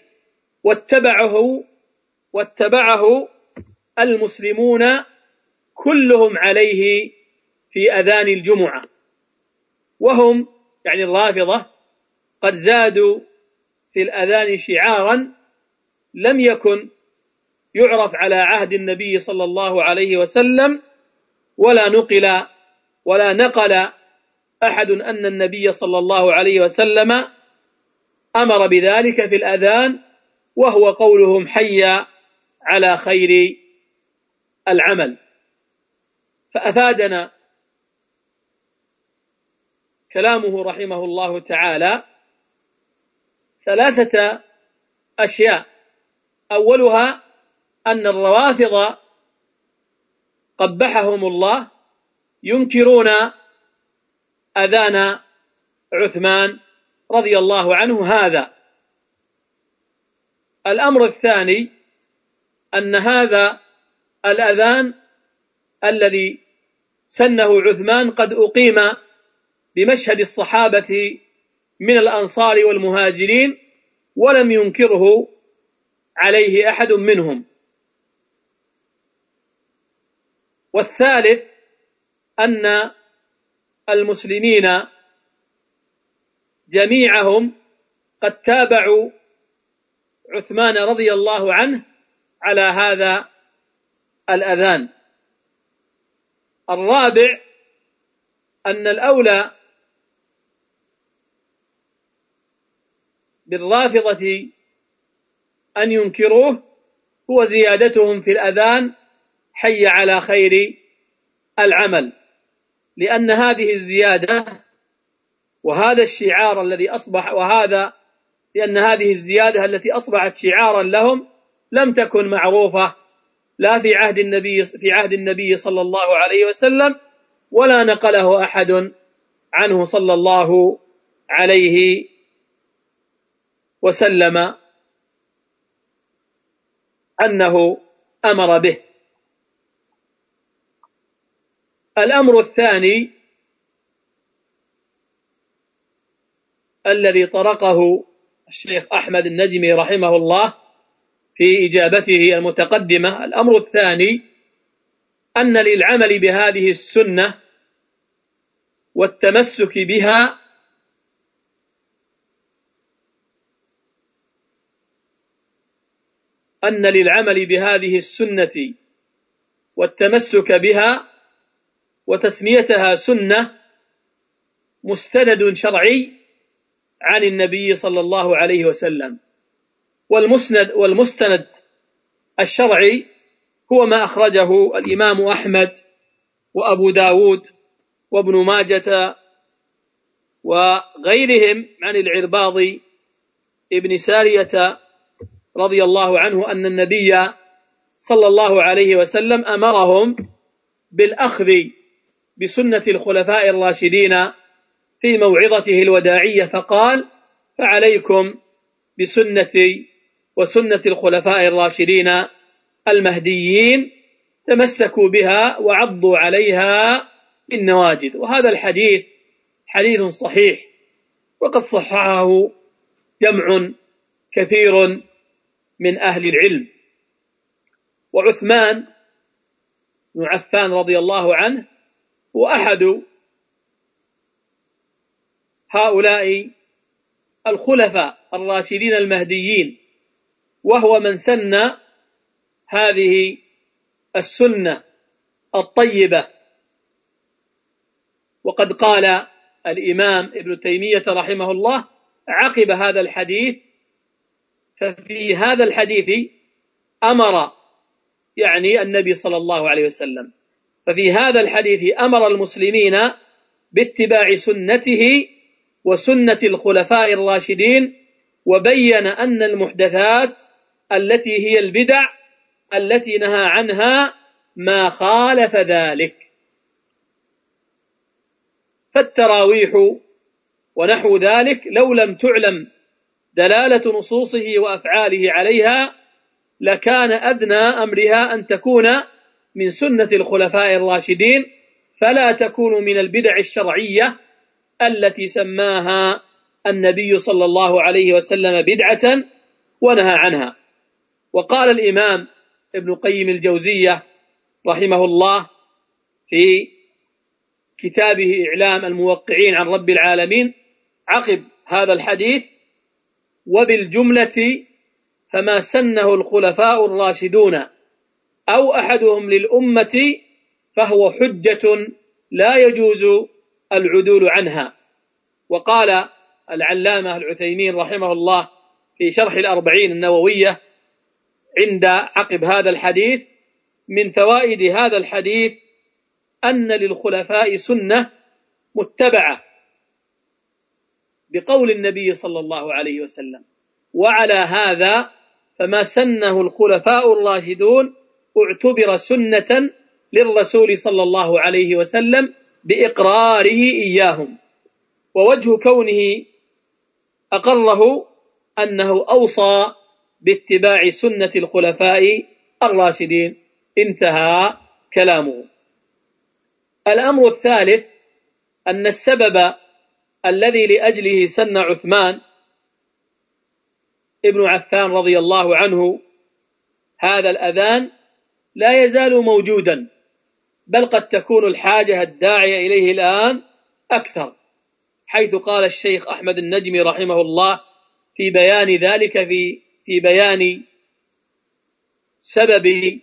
واتبعه المسلمون كلهم عليه في أذان الجمعة، وهم يعني الرافضة قد زادوا في الأذان شعارا لم يكن يعرف على عهد النبي صلى الله عليه وسلم، ولا نقل أحد أن النبي صلى الله عليه وسلم أمر بذلك في الأذان، وهو قولهم: حي على خير العمل. فأفادنا كلامه رحمه الله تعالى 3 أشياء: أولها أن الروافض قبحهم الله ينكرون أذان عثمان رضي الله عنه هذا. الأمر الثاني أن هذا الأذان الذي سنه عثمان قد أقيم بمشهد الصحابة من الأنصار والمهاجرين ولم ينكره عليه أحد منهم. والثالث أن المسلمين جميعهم قد تابعوا عثمان رضي الله عنه على هذا الأذان. الرابع أن الأولى بالرافضة أن ينكروه هو زيادتهم في الأذان: حي على خير العمل، لأن هذه الزيادة وهذا الشعار الذي أصبح لأن هذه الزيادة التي أصبحت شعارا لهم لم تكن معروفة لا في عهد النبي صلى الله عليه وسلم، ولا نقله أحد عنه صلى الله عليه وسلم أنه أمر به. الأمر الثاني الذي طرقه الشيخ أحمد النجمي رحمه الله في إجابته المتقدمة. الأمر الثاني أن للعمل بهذه السنة والتمسك بها والتمسك بها وتسميتها سنة مستند شرعي عن النبي صلى الله عليه وسلم. والمستند الشرعي هو ما أخرجه الإمام أحمد وأبو داود وابن ماجة وغيرهم عن العرباض ابن سارية رضي الله عنه أن النبي صلى الله عليه وسلم أمرهم بالأخذ بسنة الخلفاء الراشدين في موعظته الوداعية، فقال: فعليكم بسنتي وسنة الخلفاء الراشدين المهديين، تمسكوا بها وعضوا عليها بالنواجذ. وهذا الحديث حديث صحيح، وقد صححه جمع كثير من أهل العلم. وعثمان بن عفان رضي الله عنه هو أحد هؤلاء الخلفاء الراشدين المهديين، وهو من سن هذه السنة الطيبة. وقد قال الإمام ابن تيمية رحمه الله عقب هذا الحديث: ففي هذا الحديث أمر، يعني النبي صلى الله عليه وسلم، ففي هذا الحديث أمر المسلمين باتباع سنته وسنة الخلفاء الراشدين، وبين أن المحدثات التي هي البدع التي نهى عنها ما خالف ذلك. فالتراويح ونحو ذلك لو لم تعلم دلالة نصوصه وأفعاله عليها لكان أدنى أمرها أن تكون من سنة الخلفاء الراشدين، فلا تكون من البدع الشرعية التي سماها النبي صلى الله عليه وسلم بدعة ونهى عنها. وقال الإمام ابن قيم الجوزية رحمه الله في كتابه إعلام الموقعين عن رب العالمين عقب هذا الحديث: وبالجملة فما سنه الخلفاء الراشدون أو أحدهم للأمة فهو حجة لا يجوز العدول عنها. وقال العلامة العثيمين رحمه الله في شرح الأربعين النووية عند عقب هذا الحديث: من فوائد هذا الحديث أن للخلفاء سنة متبعة بقول النبي صلى الله عليه وسلم، وعلى هذا فما سنه الخلفاء الراشدون اعتبر سنة للرسول صلى الله عليه وسلم بإقراره إياهم، ووجه كونه أقره أنه أوصى باتباع سنة الخلفاء الراشدين. انتهى كلامه. الأمر الثالث أن السبب الذي لأجله سن عثمان ابن عفان رضي الله عنه هذا الأذان لا يزال موجودا، بل قد تكون الحاجة الداعية إليه الآن أكثر، حيث قال الشيخ أحمد النجمي رحمه الله في بيان ذلك في بيان سبب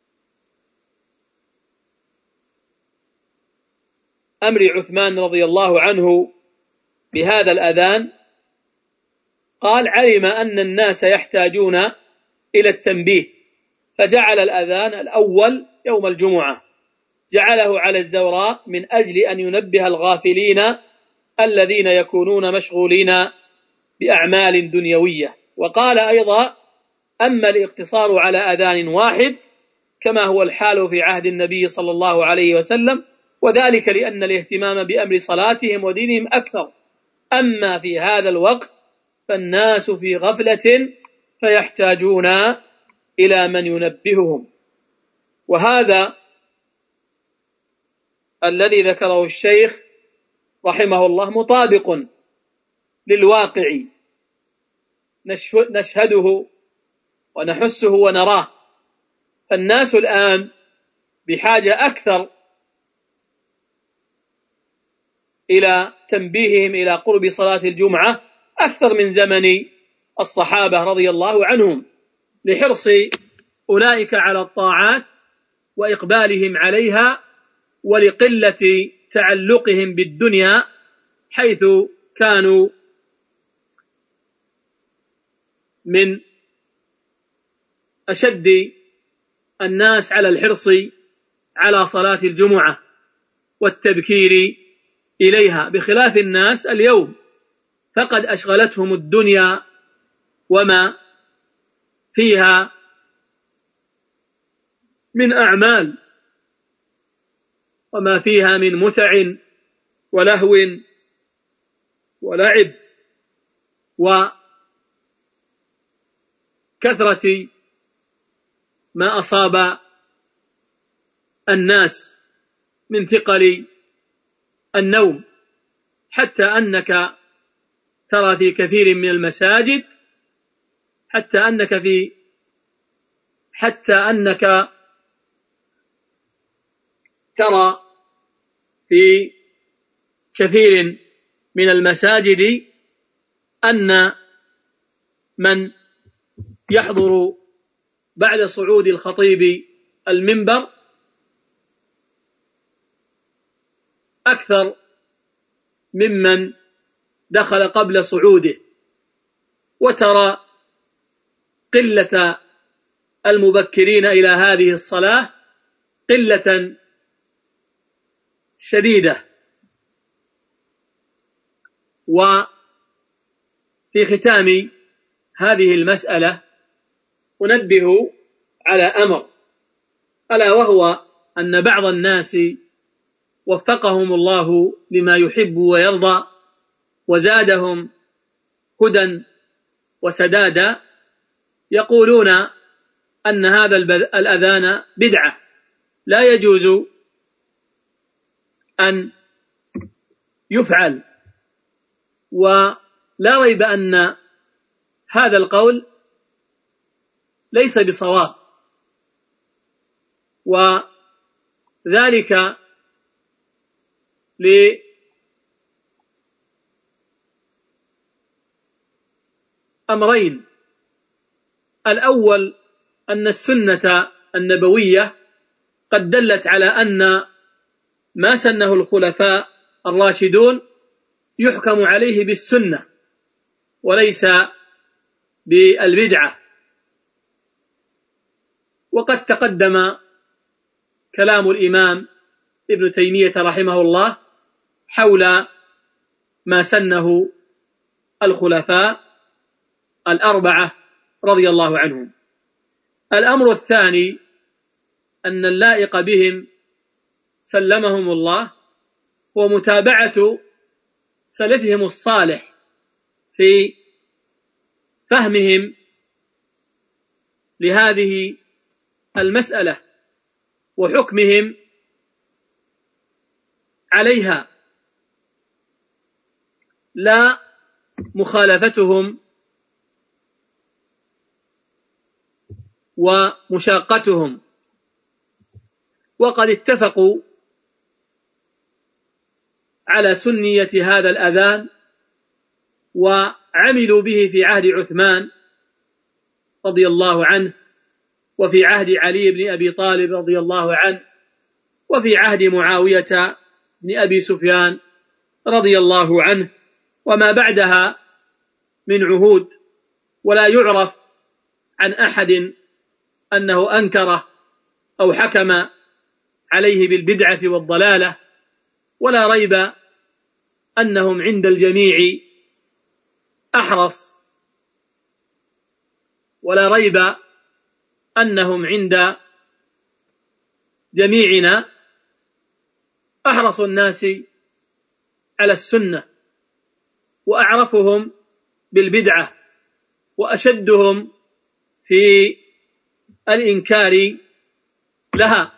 أمر عثمان رضي الله عنه بهذا الأذان، قال: علم أن الناس يحتاجون إلى التنبيه فجعل الأذان الأول يوم الجمعة، جعله على الزوراء من أجل أن ينبه الغافلين الذين يكونون مشغولين بأعمال دنيوية. وقال أيضا: أما الاقتصار على أذان واحد كما هو الحال في عهد النبي صلى الله عليه وسلم، وذلك لأن الاهتمام بأمر صلاتهم ودينهم أكثر، أما في هذا الوقت فالناس في غفلة فيحتاجون إلى من ينبههم. وهذا الذي ذكره الشيخ رحمه الله ونحسه ونراه. فالناس الآن بحاجة أكثر إلى تنبيههم إلى قرب صلاة الجمعة أكثر من زمن الصحابة رضي الله عنهم، لحرص أولئك على الطاعات وإقبالهم عليها، ولقلة تعلقهم بالدنيا، حيث كانوا من أشد الناس على الحرص على صلاة الجمعة والتبكير إليها، بخلاف الناس اليوم فقد أشغلتهم الدنيا وما فيها من أعمال، وما فيها من متع ولهو ولعب وكثرة ما أصاب الناس من ثقل النوم، حتى أنك ترى في كثير من المساجد حتى أنك ترى في كثير من المساجد أن من يحضر بعد صعود الخطيب المنبر أكثر ممن دخل قبل صعوده، وترى قلة المبكرين إلى هذه الصلاة قلة شديدة. وفي ختام هذه المسألة أنبه على أمر، ألا وهو أن بعض الناس وفقهم الله لما يحب ويرضى وزادهم هدى وسدادا يقولون أن هذا الأذان بدعة لا يجوز أن يفعل، ولا ريب أن هذا القول ليس بصواب، وذلك لأمرين: الأول أن السنة النبوية قد دلت على أن ما سنه الخلفاء الراشدون يحكم عليه بالسنة وليس بالبدعة، وقد تقدم كلام الإمام ابن تيمية رحمه الله حول ما سنه الخلفاء الأربعة رضي الله عنهم. الأمر الثاني أن اللائق بهم سلمهم الله هو متابعة سلفهم الصالح في فهمهم لهذه المسألة وحكمهم عليها، لا مخالفتهم ومشاقتهم. وقد اتفقوا على سنية هذا الأذان وعملوا به في عهد عثمان رضي الله عنه، وفي عهد علي بن أبي طالب رضي الله عنه، وفي عهد معاوية بن أبي سفيان رضي الله عنه، وما بعدها من عهود. ولا يعرف عن أحد أنه أنكره أو حكم عليه بالبدعة والضلالة، ولا ريب أنهم عند الجميع أحرص، ولا ريب أنهم عند جميعنا أحرص الناس على السنة، وأعرفهم بالبدعة، وأشدهم في الإنكار لها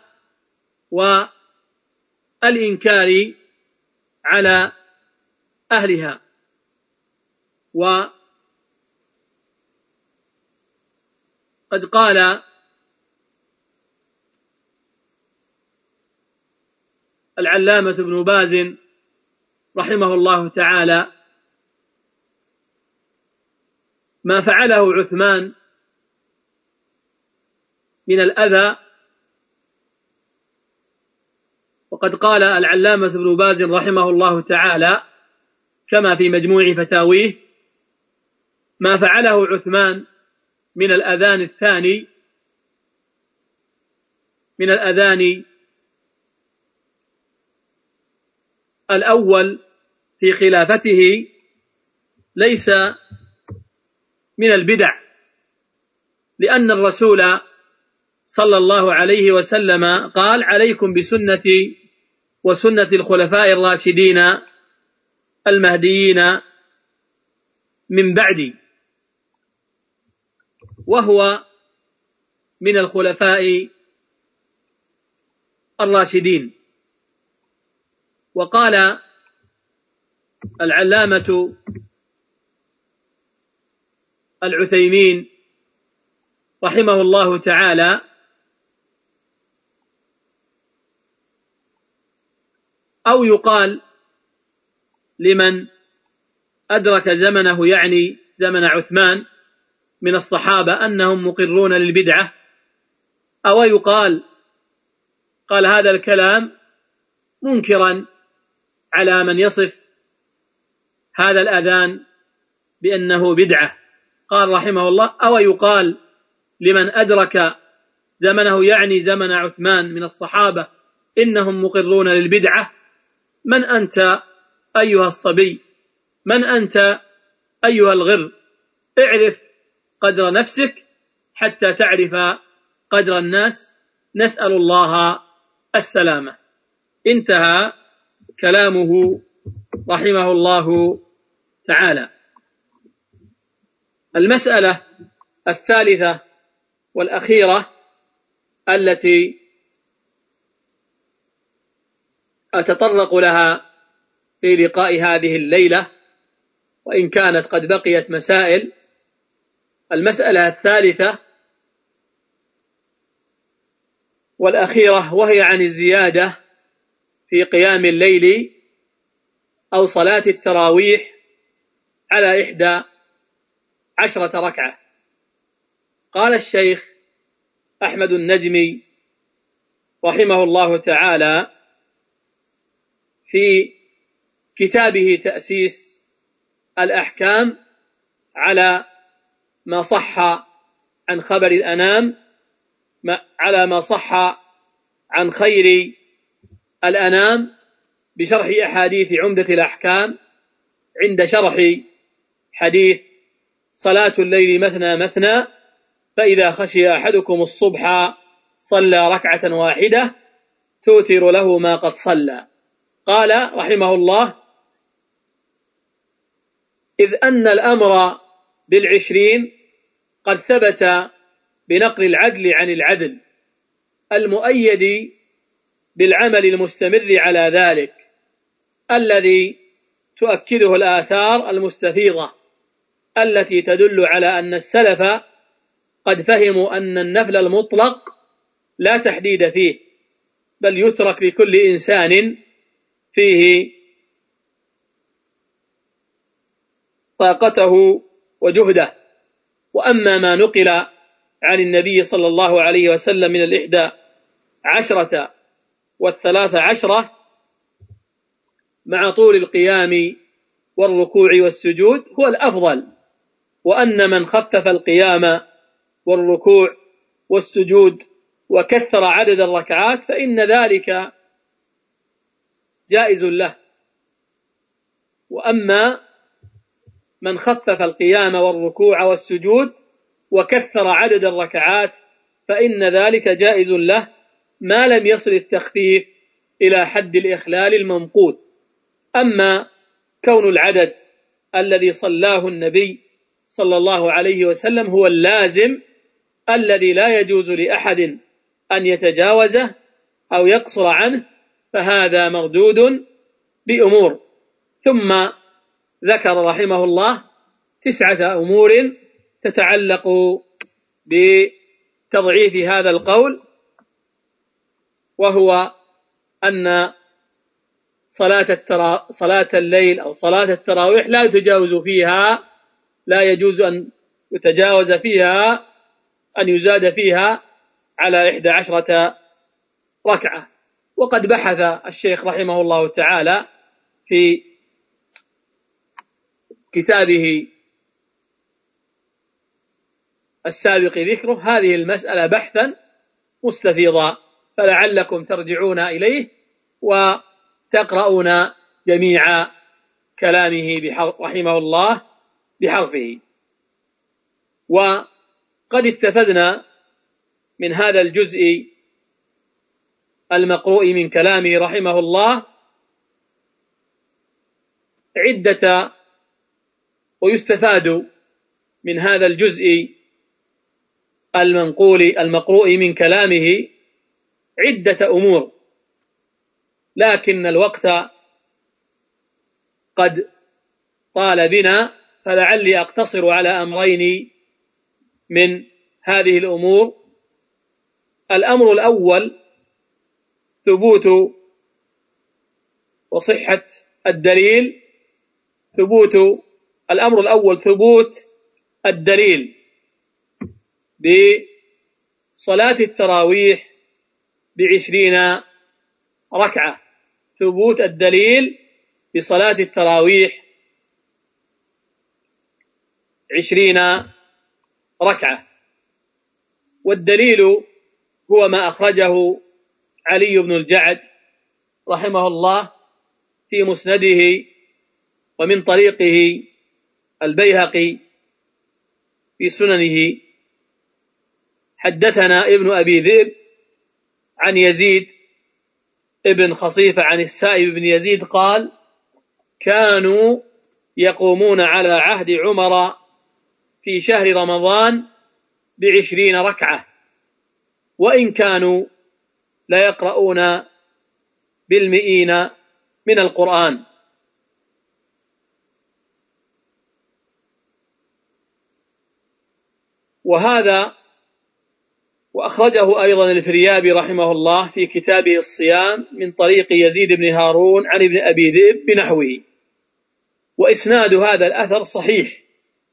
والإنكار على أهلها. قد قال العلامة ابن باز رحمه الله تعالى: ما فعله عثمان من الأذى. وقد قال العلامة ابن باز رحمه الله تعالى كما في مجموع فتاويه: ما فعله عثمان من الأذان الثاني من الأذان الأول في خلافته ليس من البدع، لأن الرسول صلى الله عليه وسلم قال: عليكم بسنتي وسنة الخلفاء الراشدين المهديين من بعدي، وهو من الخلفاء الراشدين. وقال العلامة العثيمين رحمه الله تعالى: أو يقال لمن أدرك زمنه، يعني زمن عثمان، من الصحابة أنهم مقرون للبدعة، أو يقال قال هذا الكلام منكرا على من يصف هذا الأذان بأنه بدعة. قال رحمه الله: أو يقال لمن أدرك زمنه، يعني زمن عثمان، من الصحابة إنهم مقرون للبدعة: من أنت أيها الصبي؟ من أنت أيها الغر؟ اعرف قدر نفسك حتى تعرف قدر الناس، نسأل الله السلامة. انتهى كلامه رحمه الله تعالى. المسألة الثالثة والأخيرة التي أتطرق لها في لقاء هذه الليلة، وإن كانت قد بقيت مسائل، المسألة الثالثة والأخيرة، وهي عن الزيادة في قيام الليل أو صلاة التراويح على 11 ركعة. قال الشيخ أحمد النجمي رحمه الله تعالى في كتابه تأسيس الأحكام على ما صح عن خبر الأنام، على ما صح عن خير الأنام، بشرح أحاديث عمدة الأحكام، عند شرح حديث صلاة الليل مثنى مثنى، فإذا خشي أحدكم الصبح صلى ركعة واحدة توتر له ما قد صلى. قال رحمه الله: إذ أن الأمر بالعشرين قد ثبت بنقل العدل عن العدل المؤيد بالعمل المستمر على ذلك، الذي تؤكده الآثار المستفيضة التي تدل على أن السلف قد فهموا أن النفل المطلق لا تحديد فيه، بل يترك لكل إنسان فيه طاقته وجهده. وأما ما نقل عن النبي صلى الله عليه وسلم من 11 و13 مع طول القيام والركوع والسجود هو الأفضل، وأن من خفف القيام والركوع والسجود وكثر عدد الركعات فإن ذلك جائز له. وأما من خفف القيام والركوع والسجود وكثر عدد الركعات فإن ذلك جائز له، ما لم يصل التخفيف إلى حد الإخلال الممقوت. أما كون العدد الذي صلاه النبي صلى الله عليه وسلم هو اللازم الذي لا يجوز لأحد أن يتجاوزه أو يقصر عنه، فهذا مردود بأمور. ثم ذكر رحمه الله 9 أمور تتعلق تضعيف هذا القول، وهو أن صلاة الليل أو صلاة التراويح لا يجوز أن يتجاوز فيها أن يزاد فيها على 11 ركعة. وقد بحث الشيخ رحمه الله تعالى في كتابه السابق ذكره هذه المسألة بحثا مستفيضا، فلعلكم ترجعون إليه وتقرؤون جميع كلامه رحمه الله بحرفه. وقد استفدنا من هذا الجزء المقروء من كلامه رحمه الله ويستفاد من هذا الجزء المقروء من كلامه عدة أمور، لكن الوقت قد طال بنا، فلعلي أقتصر على أمرين من هذه الأمور. الأمر الأول ثبوت وصحة الدليل، الأمر الأول ثبوت الدليل بصلاة التراويح 20 ركعة، ثبوت الدليل بصلاة التراويح 20 ركعة. والدليل هو ما أخرجه علي بن الجعد رحمه الله في مسنده، ومن طريقه البيهقي في سننه. حدثنا ابن أبي ذئب عن يزيد ابن خصيفة عن السائب بن يزيد قال: كانوا يقومون على عهد عمر في شهر رمضان 20 ركعة، وإن كانوا لا يقرؤون بال100 من القرآن. وأخرجه أيضا الفريابي رحمه الله في كتابه الصيام من طريق يزيد بن هارون عن ابن أبي ذئب بنحوه. وإسناد هذا الأثر صحيح،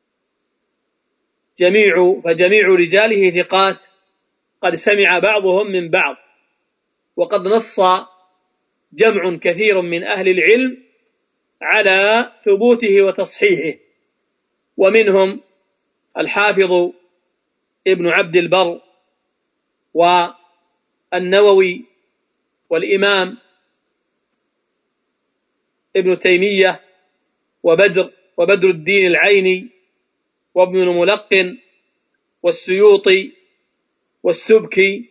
فجميع رجاله ثقات قد سمع بعضهم من بعض، وقد نص جمع كثير من أهل العلم على ثبوته وتصحيحه، ومنهم الحافظ ابن عبد البر والنووي والإمام ابن تيمية وبدر الدين العيني وابن الملقن والسيوطي والسبكي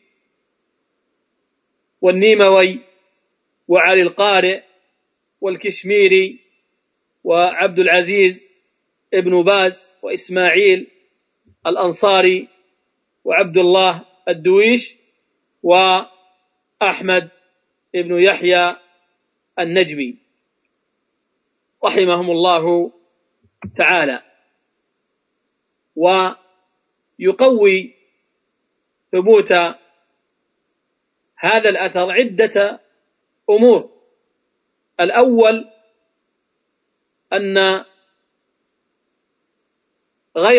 والنيموي وعلي القارئ والكشميري وعبد العزيز ابن باز وإسماعيل الأنصاري وعبد الله الدويش وأحمد ابن يحيى النجمي رحمهم الله تعالى. ويقوي ثبوت هذا الأثر عدة أمور. الأول أن غير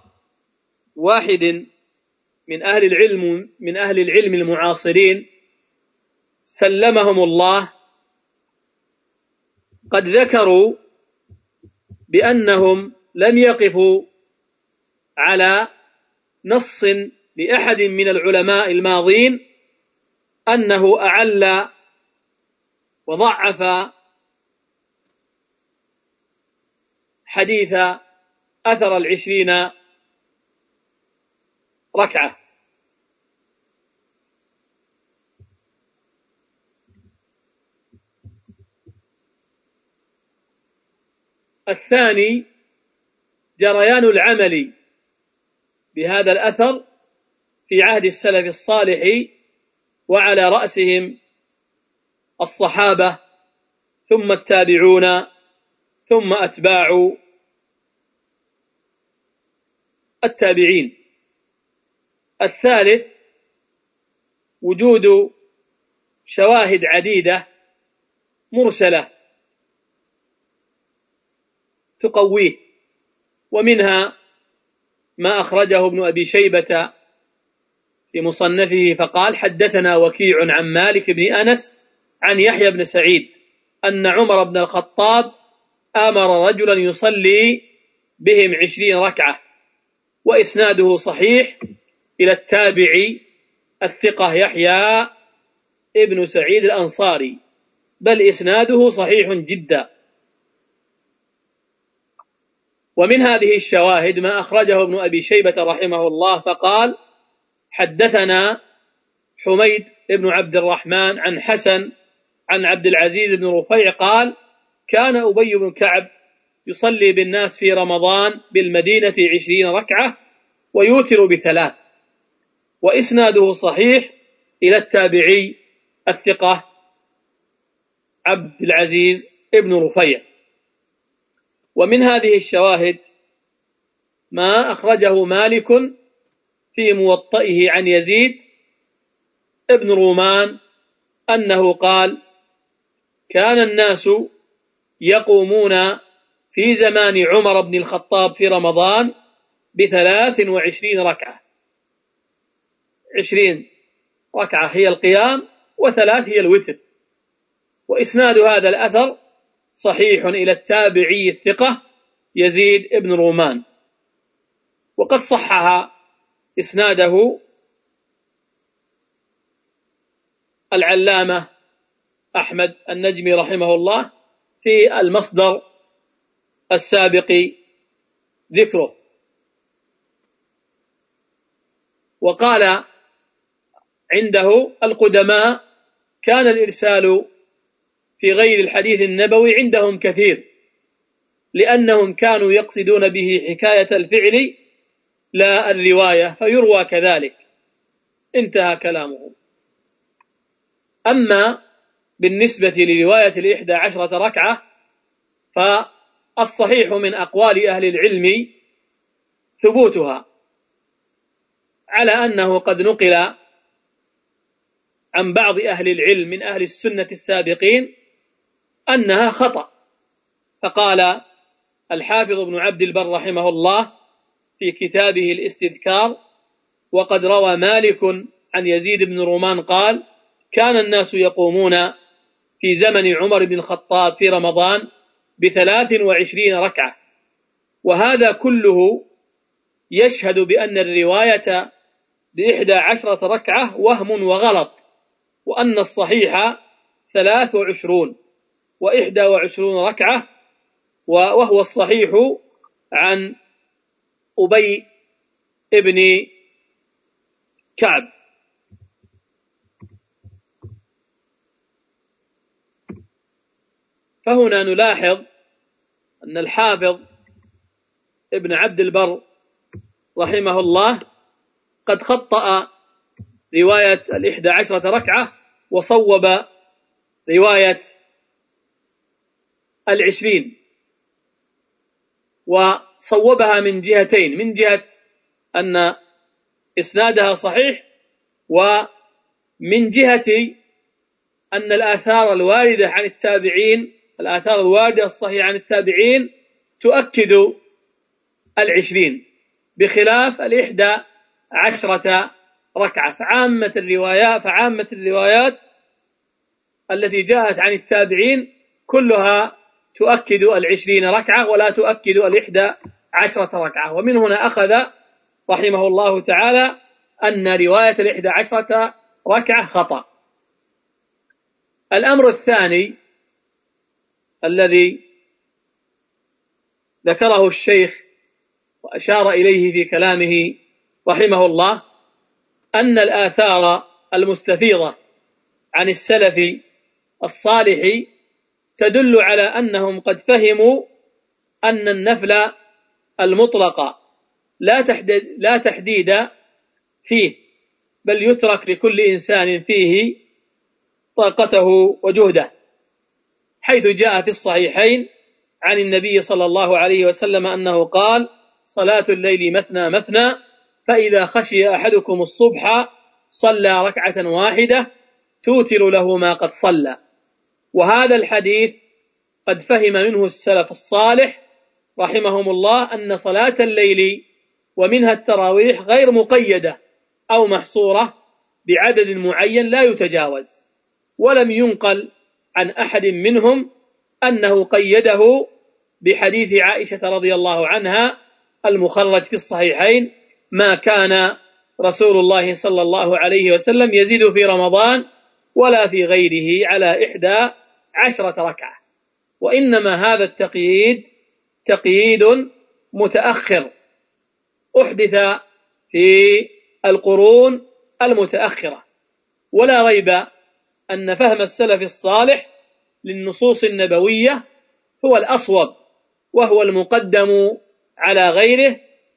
واحد من أهل العلم المعاصرين سلمهم الله قد ذكروا بأنهم لم يقفوا على نص لأحد من العلماء الماضين أنه أعل وضعف حديث أثر 20 ركعة. الثاني جريان العمل بهذا الأثر في عهد السلف الصالح، وعلى رأسهم الصحابة ثم التابعون ثم أتباع التابعين. الثالث وجود شواهد عديدة مرسلة تقويه، ومنها ما أخرجه ابن أبي شيبة في مصنفه فقال: حدثنا وكيع عن مالك بن أنس عن يحيى بن سعيد أن عمر بن الخطاب أمر رجلا يصلي بهم 20 ركعة، وإسناده صحيح إلى التابعي الثقة يحيى ابن سعيد الأنصاري، بل إسناده صحيح جدا. ومن هذه الشواهد ما أخرجه ابن أبي شيبة رحمه الله فقال: حدثنا حميد بن عبد الرحمن عن حسن عن عبد العزيز بن رفيع قال: كان أبي بن كعب يصلي بالناس في رمضان بالمدينة 20 ركعة ويوتر ب3، وإسناده صحيح إلى التابعي الثقة عبد العزيز بن رفيع. ومن هذه الشواهد ما أخرجه مالك في موطئه عن يزيد ابن رومان أنه قال: كان الناس يقومون في زمان عمر بن الخطاب في رمضان ب23 ركعة، 20 ركعة هي القيام و3 هي الوتر. وإسناد هذا الأثر صحيح إلى التابعي الثقة يزيد ابن رومان، وقد صحح إسناده العلامة أحمد النجمي رحمه الله في المصدر السابق ذكره. وقال عنده القدماء: كان الإرسال في غير الحديث النبوي عندهم كثير، لأنهم كانوا يقصدون به حكاية الفعل لا الرواية، فيروى كذلك. انتهى كلامه. أما بالنسبة لرواية 11 ركعة فالصحيح من أقوال أهل العلم ثبوتها، على أنه قد نقل عن بعض أهل العلم من أهل السنة السابقين أنها خطأ. فقال الحافظ ابن عبد البر رحمه الله في كتابه الاستذكار: وقد روى مالك عن يزيد بن رومان قال: كان الناس يقومون في زمن عمر بن الخطاب في رمضان ب23 ركعة، وهذا كله يشهد بأن الرواية ب11 ركعة وهم وغلط، وأن الصحيح 23 و21 ركعة، وهو الصحيح عن أبي ابن كعب. فهنا نلاحظ أن الحافظ ابن عبد البر رحمه الله قد خطأ رواية 11 ركعة وصوب رواية 20، وصوبها من جهتين: من جهة أن إسنادها صحيح، ومن جهة أن الآثار الواردة عن التابعين، الآثار الواردة الصحيحة عن التابعين تؤكد 20 بخلاف 11 ركعة. فعامة الروايات التي جاءت عن التابعين كلها تؤكد 20 ركعة ولا تؤكد 11 ركعة. ومن هنا أخذ رحمه الله تعالى أن رواية 11 ركعة خطأ. الأمر الثاني الذي ذكره الشيخ وأشار إليه في كلامه رحمه الله أن الآثار المستفيضة عن السلف الصالح تدل على أنهم قد فهموا أن النفل المطلق لا تحديد فيه، بل يترك لكل إنسان فيه طاقته وجهده، حيث جاء في الصحيحين عن النبي صلى الله عليه وسلم أنه قال: صلاة الليل مثنى مثنى فإذا خشي أحدكم الصبح صلى ركعة واحدة توتر له ما قد صلى. وهذا الحديث قد فهم منه السلف الصالح رحمهم الله أن صلاة الليل ومنها التراويح غير مقيدة أو محصورة بعدد معين لا يتجاوز، ولم ينقل عن أحد منهم أنه قيده بحديث عائشة رضي الله عنها المخرج في الصحيحين: ما كان رسول الله صلى الله عليه وسلم يزيد في رمضان ولا في غيره على 11 ركعة. وإنما هذا التقييد تقييد متأخر أحدث في القرون المتأخرة، ولا ريب أن فهم السلف الصالح للنصوص النبوية هو الأصوب وهو المقدم على غيره،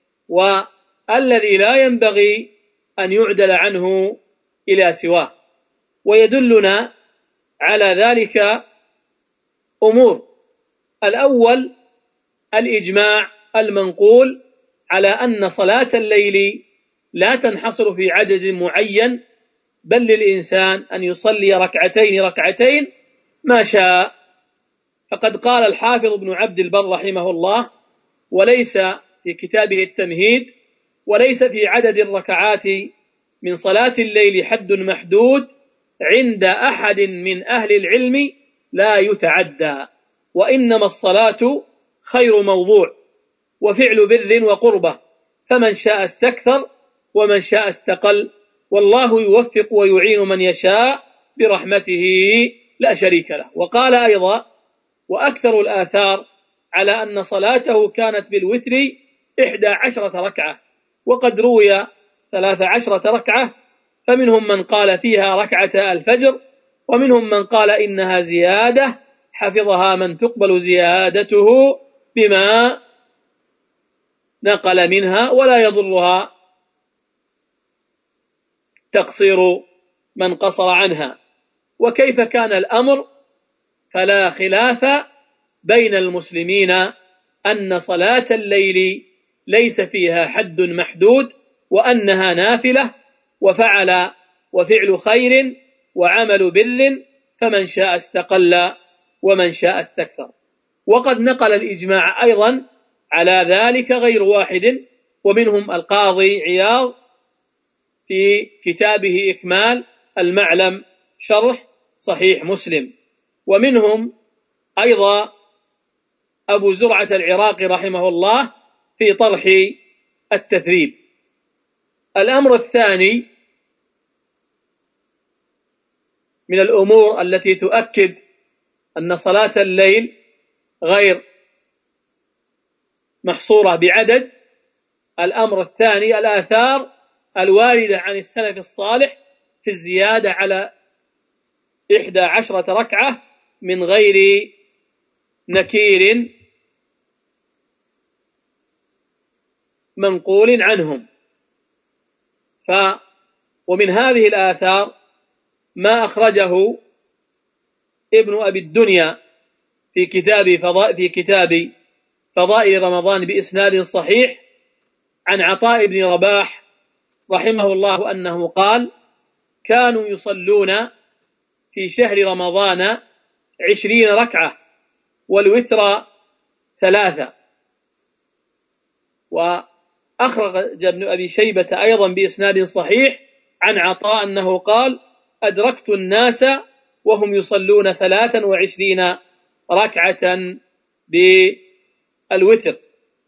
والذي لا ينبغي أن يعدل عنه إلى سواه. ويدلنا على ذلك أمور: الأول الإجماع المنقول على أن صلاة الليل لا تنحصر في عدد معين، بل للإنسان أن يصلي ركعتين ما شاء. فقد قال الحافظ ابن عبد البر رحمه الله، وليس في كتابه التمهيد: وليس في عدد الركعات من صلاة الليل حد محدود عند أحد من أهل العلم لا يتعدى، وإنما الصلاة خير موضوع وفعل بر وقربة، فمن شاء استكثر ومن شاء استقل، والله يوفق ويعين من يشاء برحمته لا شريك له. وقال أيضا: وأكثر الآثار على أن صلاته كانت بالوتر 11 ركعة، وقد روي 13 ركعة، فمنهم من قال فيها ركعة الفجر، ومنهم من قال إنها زيادة حفظها من تقبل زيادته بما نقل منها، ولا يضرها تقصير من قصر عنها. وكيف كان الأمر؟ فلا خلاف بين المسلمين أن صلاة الليل ليس فيها حد محدود، وأنها نافلة وفعل خير وعمل بر، فمن شاء استقل ومن شاء استكثر. وقد نقل الإجماع أيضا على ذلك غير واحد، ومنهم القاضي عياض في كتابه إكمال المعلم شرح صحيح مسلم، ومنهم أيضا أبو زرعة العراقي رحمه الله في طرح التثريب. الأمر الثاني من الأمور التي تؤكد أن صلاة الليل غير محصورة بعدد، الأمر الثاني الآثار الواردة عن السلف الصالح في الزيادة على 11 ركعة من غير نكير منقول عنهم. ومن هذه الآثار ما أخرجه ابن أبي الدنيا في كتاب فضائل رمضان بإسناد صحيح عن عطاء بن رباح رحمه الله أنه قال: كانوا يصلون في شهر رمضان 20 ركعة والوتر 3. وأخرج ابن أبي شيبة أيضا بإسناد صحيح عن عطاء أنه قال: أدركت الناس وهم يصلون 23 ركعة بالوتر.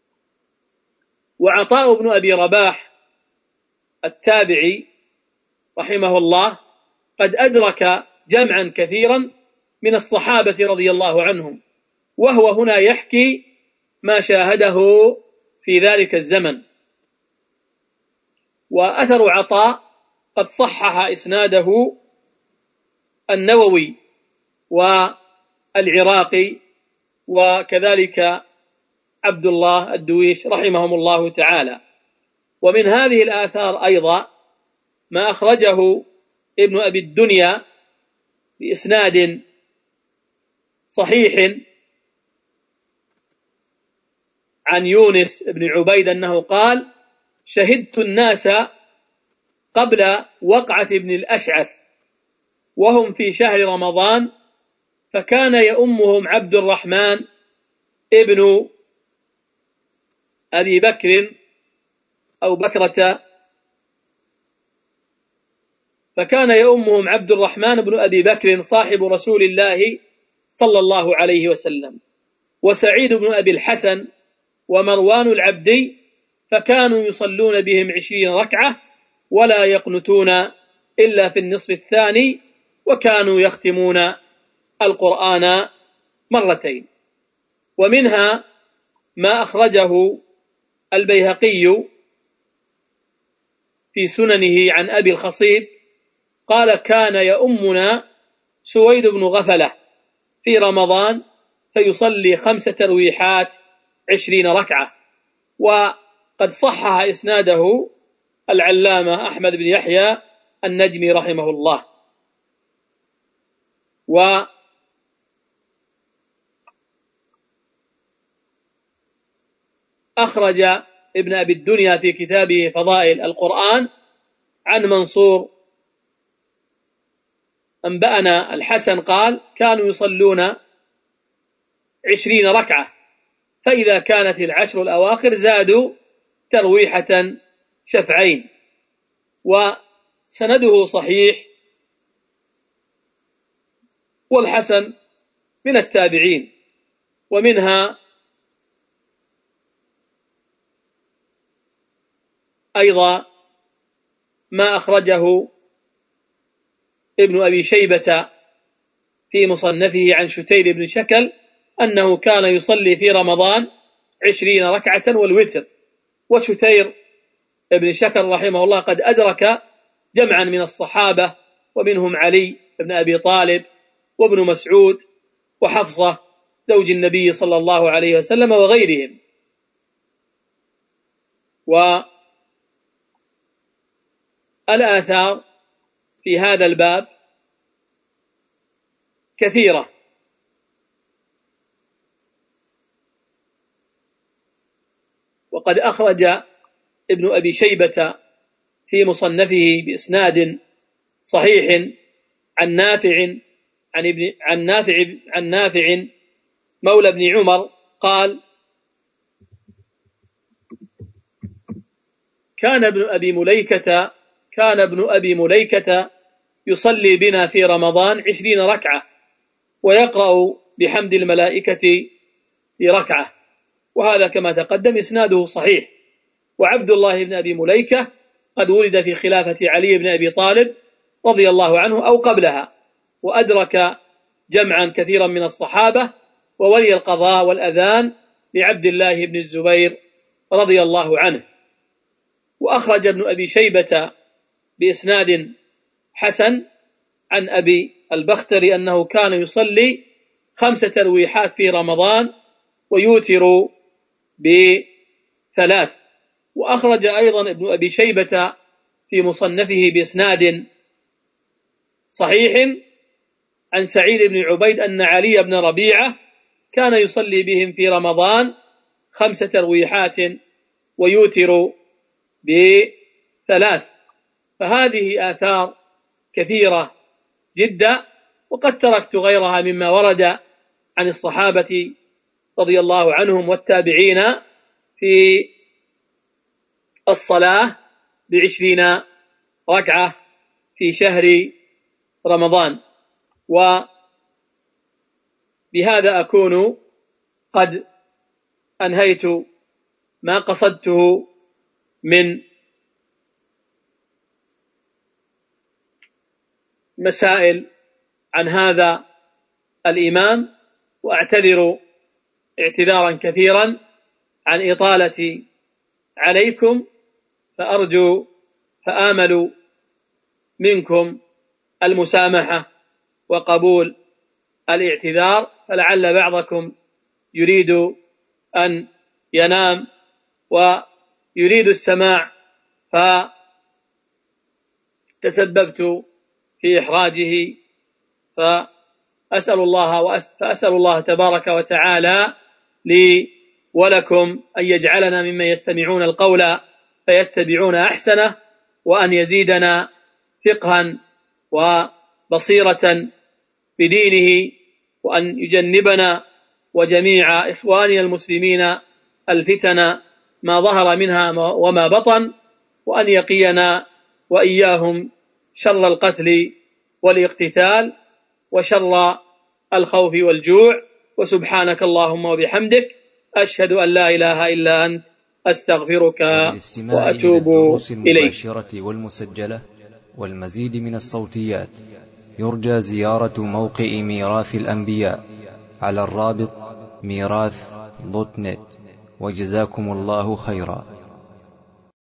وعطاء بن أبي رباح التابعي رحمه الله قد أدرك جمعا كثيرا من الصحابة رضي الله عنهم، وهو هنا يحكي ما شاهده في ذلك الزمن. وأثر عطاء قد صحح إسناده النووي والعراقي وكذلك عبد الله الدويش رحمهم الله تعالى. ومن هذه الآثار أيضا ما أخرجه ابن أبي الدنيا بإسناد صحيح عن يونس بن عبيد أنه قال: شهدت الناس قبل وقعة ابن الأشعث وهم في شهر رمضان، فكان يؤمهم عبد الرحمن ابن أبي بكر أو بكرة، فكان يؤمهم عبد الرحمن بن أبي بكر صاحب رسول الله صلى الله عليه وسلم، وسعيد بن أبي الحسن ومروان العبدي، فكانوا يصلون بهم 20 ركعة ولا يقنتون إلا في النصف الثاني، وكانوا يختمون القرآن مرتين. ومنها ما أخرجه البيهقي في سننه عن أبي الخصيب قال: كان يؤمنا سويد بن غفلة في رمضان فيصلي 5 ترويحات 20 ركعة، وقد صحح إسناده العلامة أحمد بن يحيى النجمي رحمه الله. وأخرج ابن أبي الدنيا في كتابه فضائل القرآن عن منصور أنبأنا الحسن قال: كانوا يصلون 20 ركعة، فإذا كانت 10 الأواخر زادوا ترويحة شفعين. وسنده صحيح، والحسن من التابعين. ومنها أيضا ما أخرجه ابن أبي شيبة في مصنفه عن شتير بن شكل أنه كان يصلي في رمضان 20 ركعة والوتر. وشتير بن شكل رحمه الله قد أدرك جمعا من الصحابة، ومنهم علي بن أبي طالب وابن مسعود وحفصة زوج النبي صلى الله عليه وسلم وغيرهم. والآثار في هذا الباب كثيرة، وقد أخرج ابن أبي شيبة في مصنفه بإسناد صحيح عن نافع مولى ابن عمر قال: كان ابن أبي مليكة يصلي بنا في رمضان 20 ركعة ويقرأ بحمد الملائكة في ركعة، وهذا كما تقدم إسناده صحيح. وعبد الله بن أبي مليكة قد ولد في خلافة علي بن أبي طالب رضي الله عنه أو قبلها، وأدرك جمعا كثيرا من الصحابة، وولي القضاء والأذان لعبد الله بن الزبير رضي الله عنه. وأخرج ابن أبي شيبة بإسناد حسن عن أبي البختري أنه كان يصلي 5 ترويحات في رمضان ويوتر ب3. وأخرج أيضا ابن أبي شيبة في مصنفه بإسناد صحيح عن سعيد بن عبيد أن علي بن ربيعة كان يصلي بهم في رمضان 5 ترويحات ويوتر ب3. فهذه آثار كثيرة جدا، وقد تركت غيرها مما ورد عن الصحابة رضي الله عنهم والتابعين في الصلاة ب20 ركعة في شهر رمضان. وبهذا أكون قد أنهيت ما قصدته من مسائل عن هذا الإمام، وأعتذر اعتذارا كثيرا عن إطالة عليكم، فآمل منكم المسامحة وقبول الاعتذار، فلعل بعضكم يريد أن ينام ويريد السماع فتسببت في إحراجه، فأسأل الله تبارك وتعالى لي ولكم أن يجعلنا ممن يستمعون القول فيتبعون أحسنه، وأن يزيدنا فقها وبصيرة بدينه، وأن يجنبنا وجميع إخواننا المسلمين الفتن ما ظهر منها وما بطن، وأن يقينا وإياهم شر القتل والاقتتال وشر الخوف والجوع. وسبحانك اللهم وبحمدك، أشهد أن لا إله إلا أنت، أستغفرك وأتوب إليك. المباشرة والمسجلة والمزيد من الصوتيات يرجى زيارة موقع ميراث الأنبياء على الرابط ميراث.net. وجزاكم الله خيرا.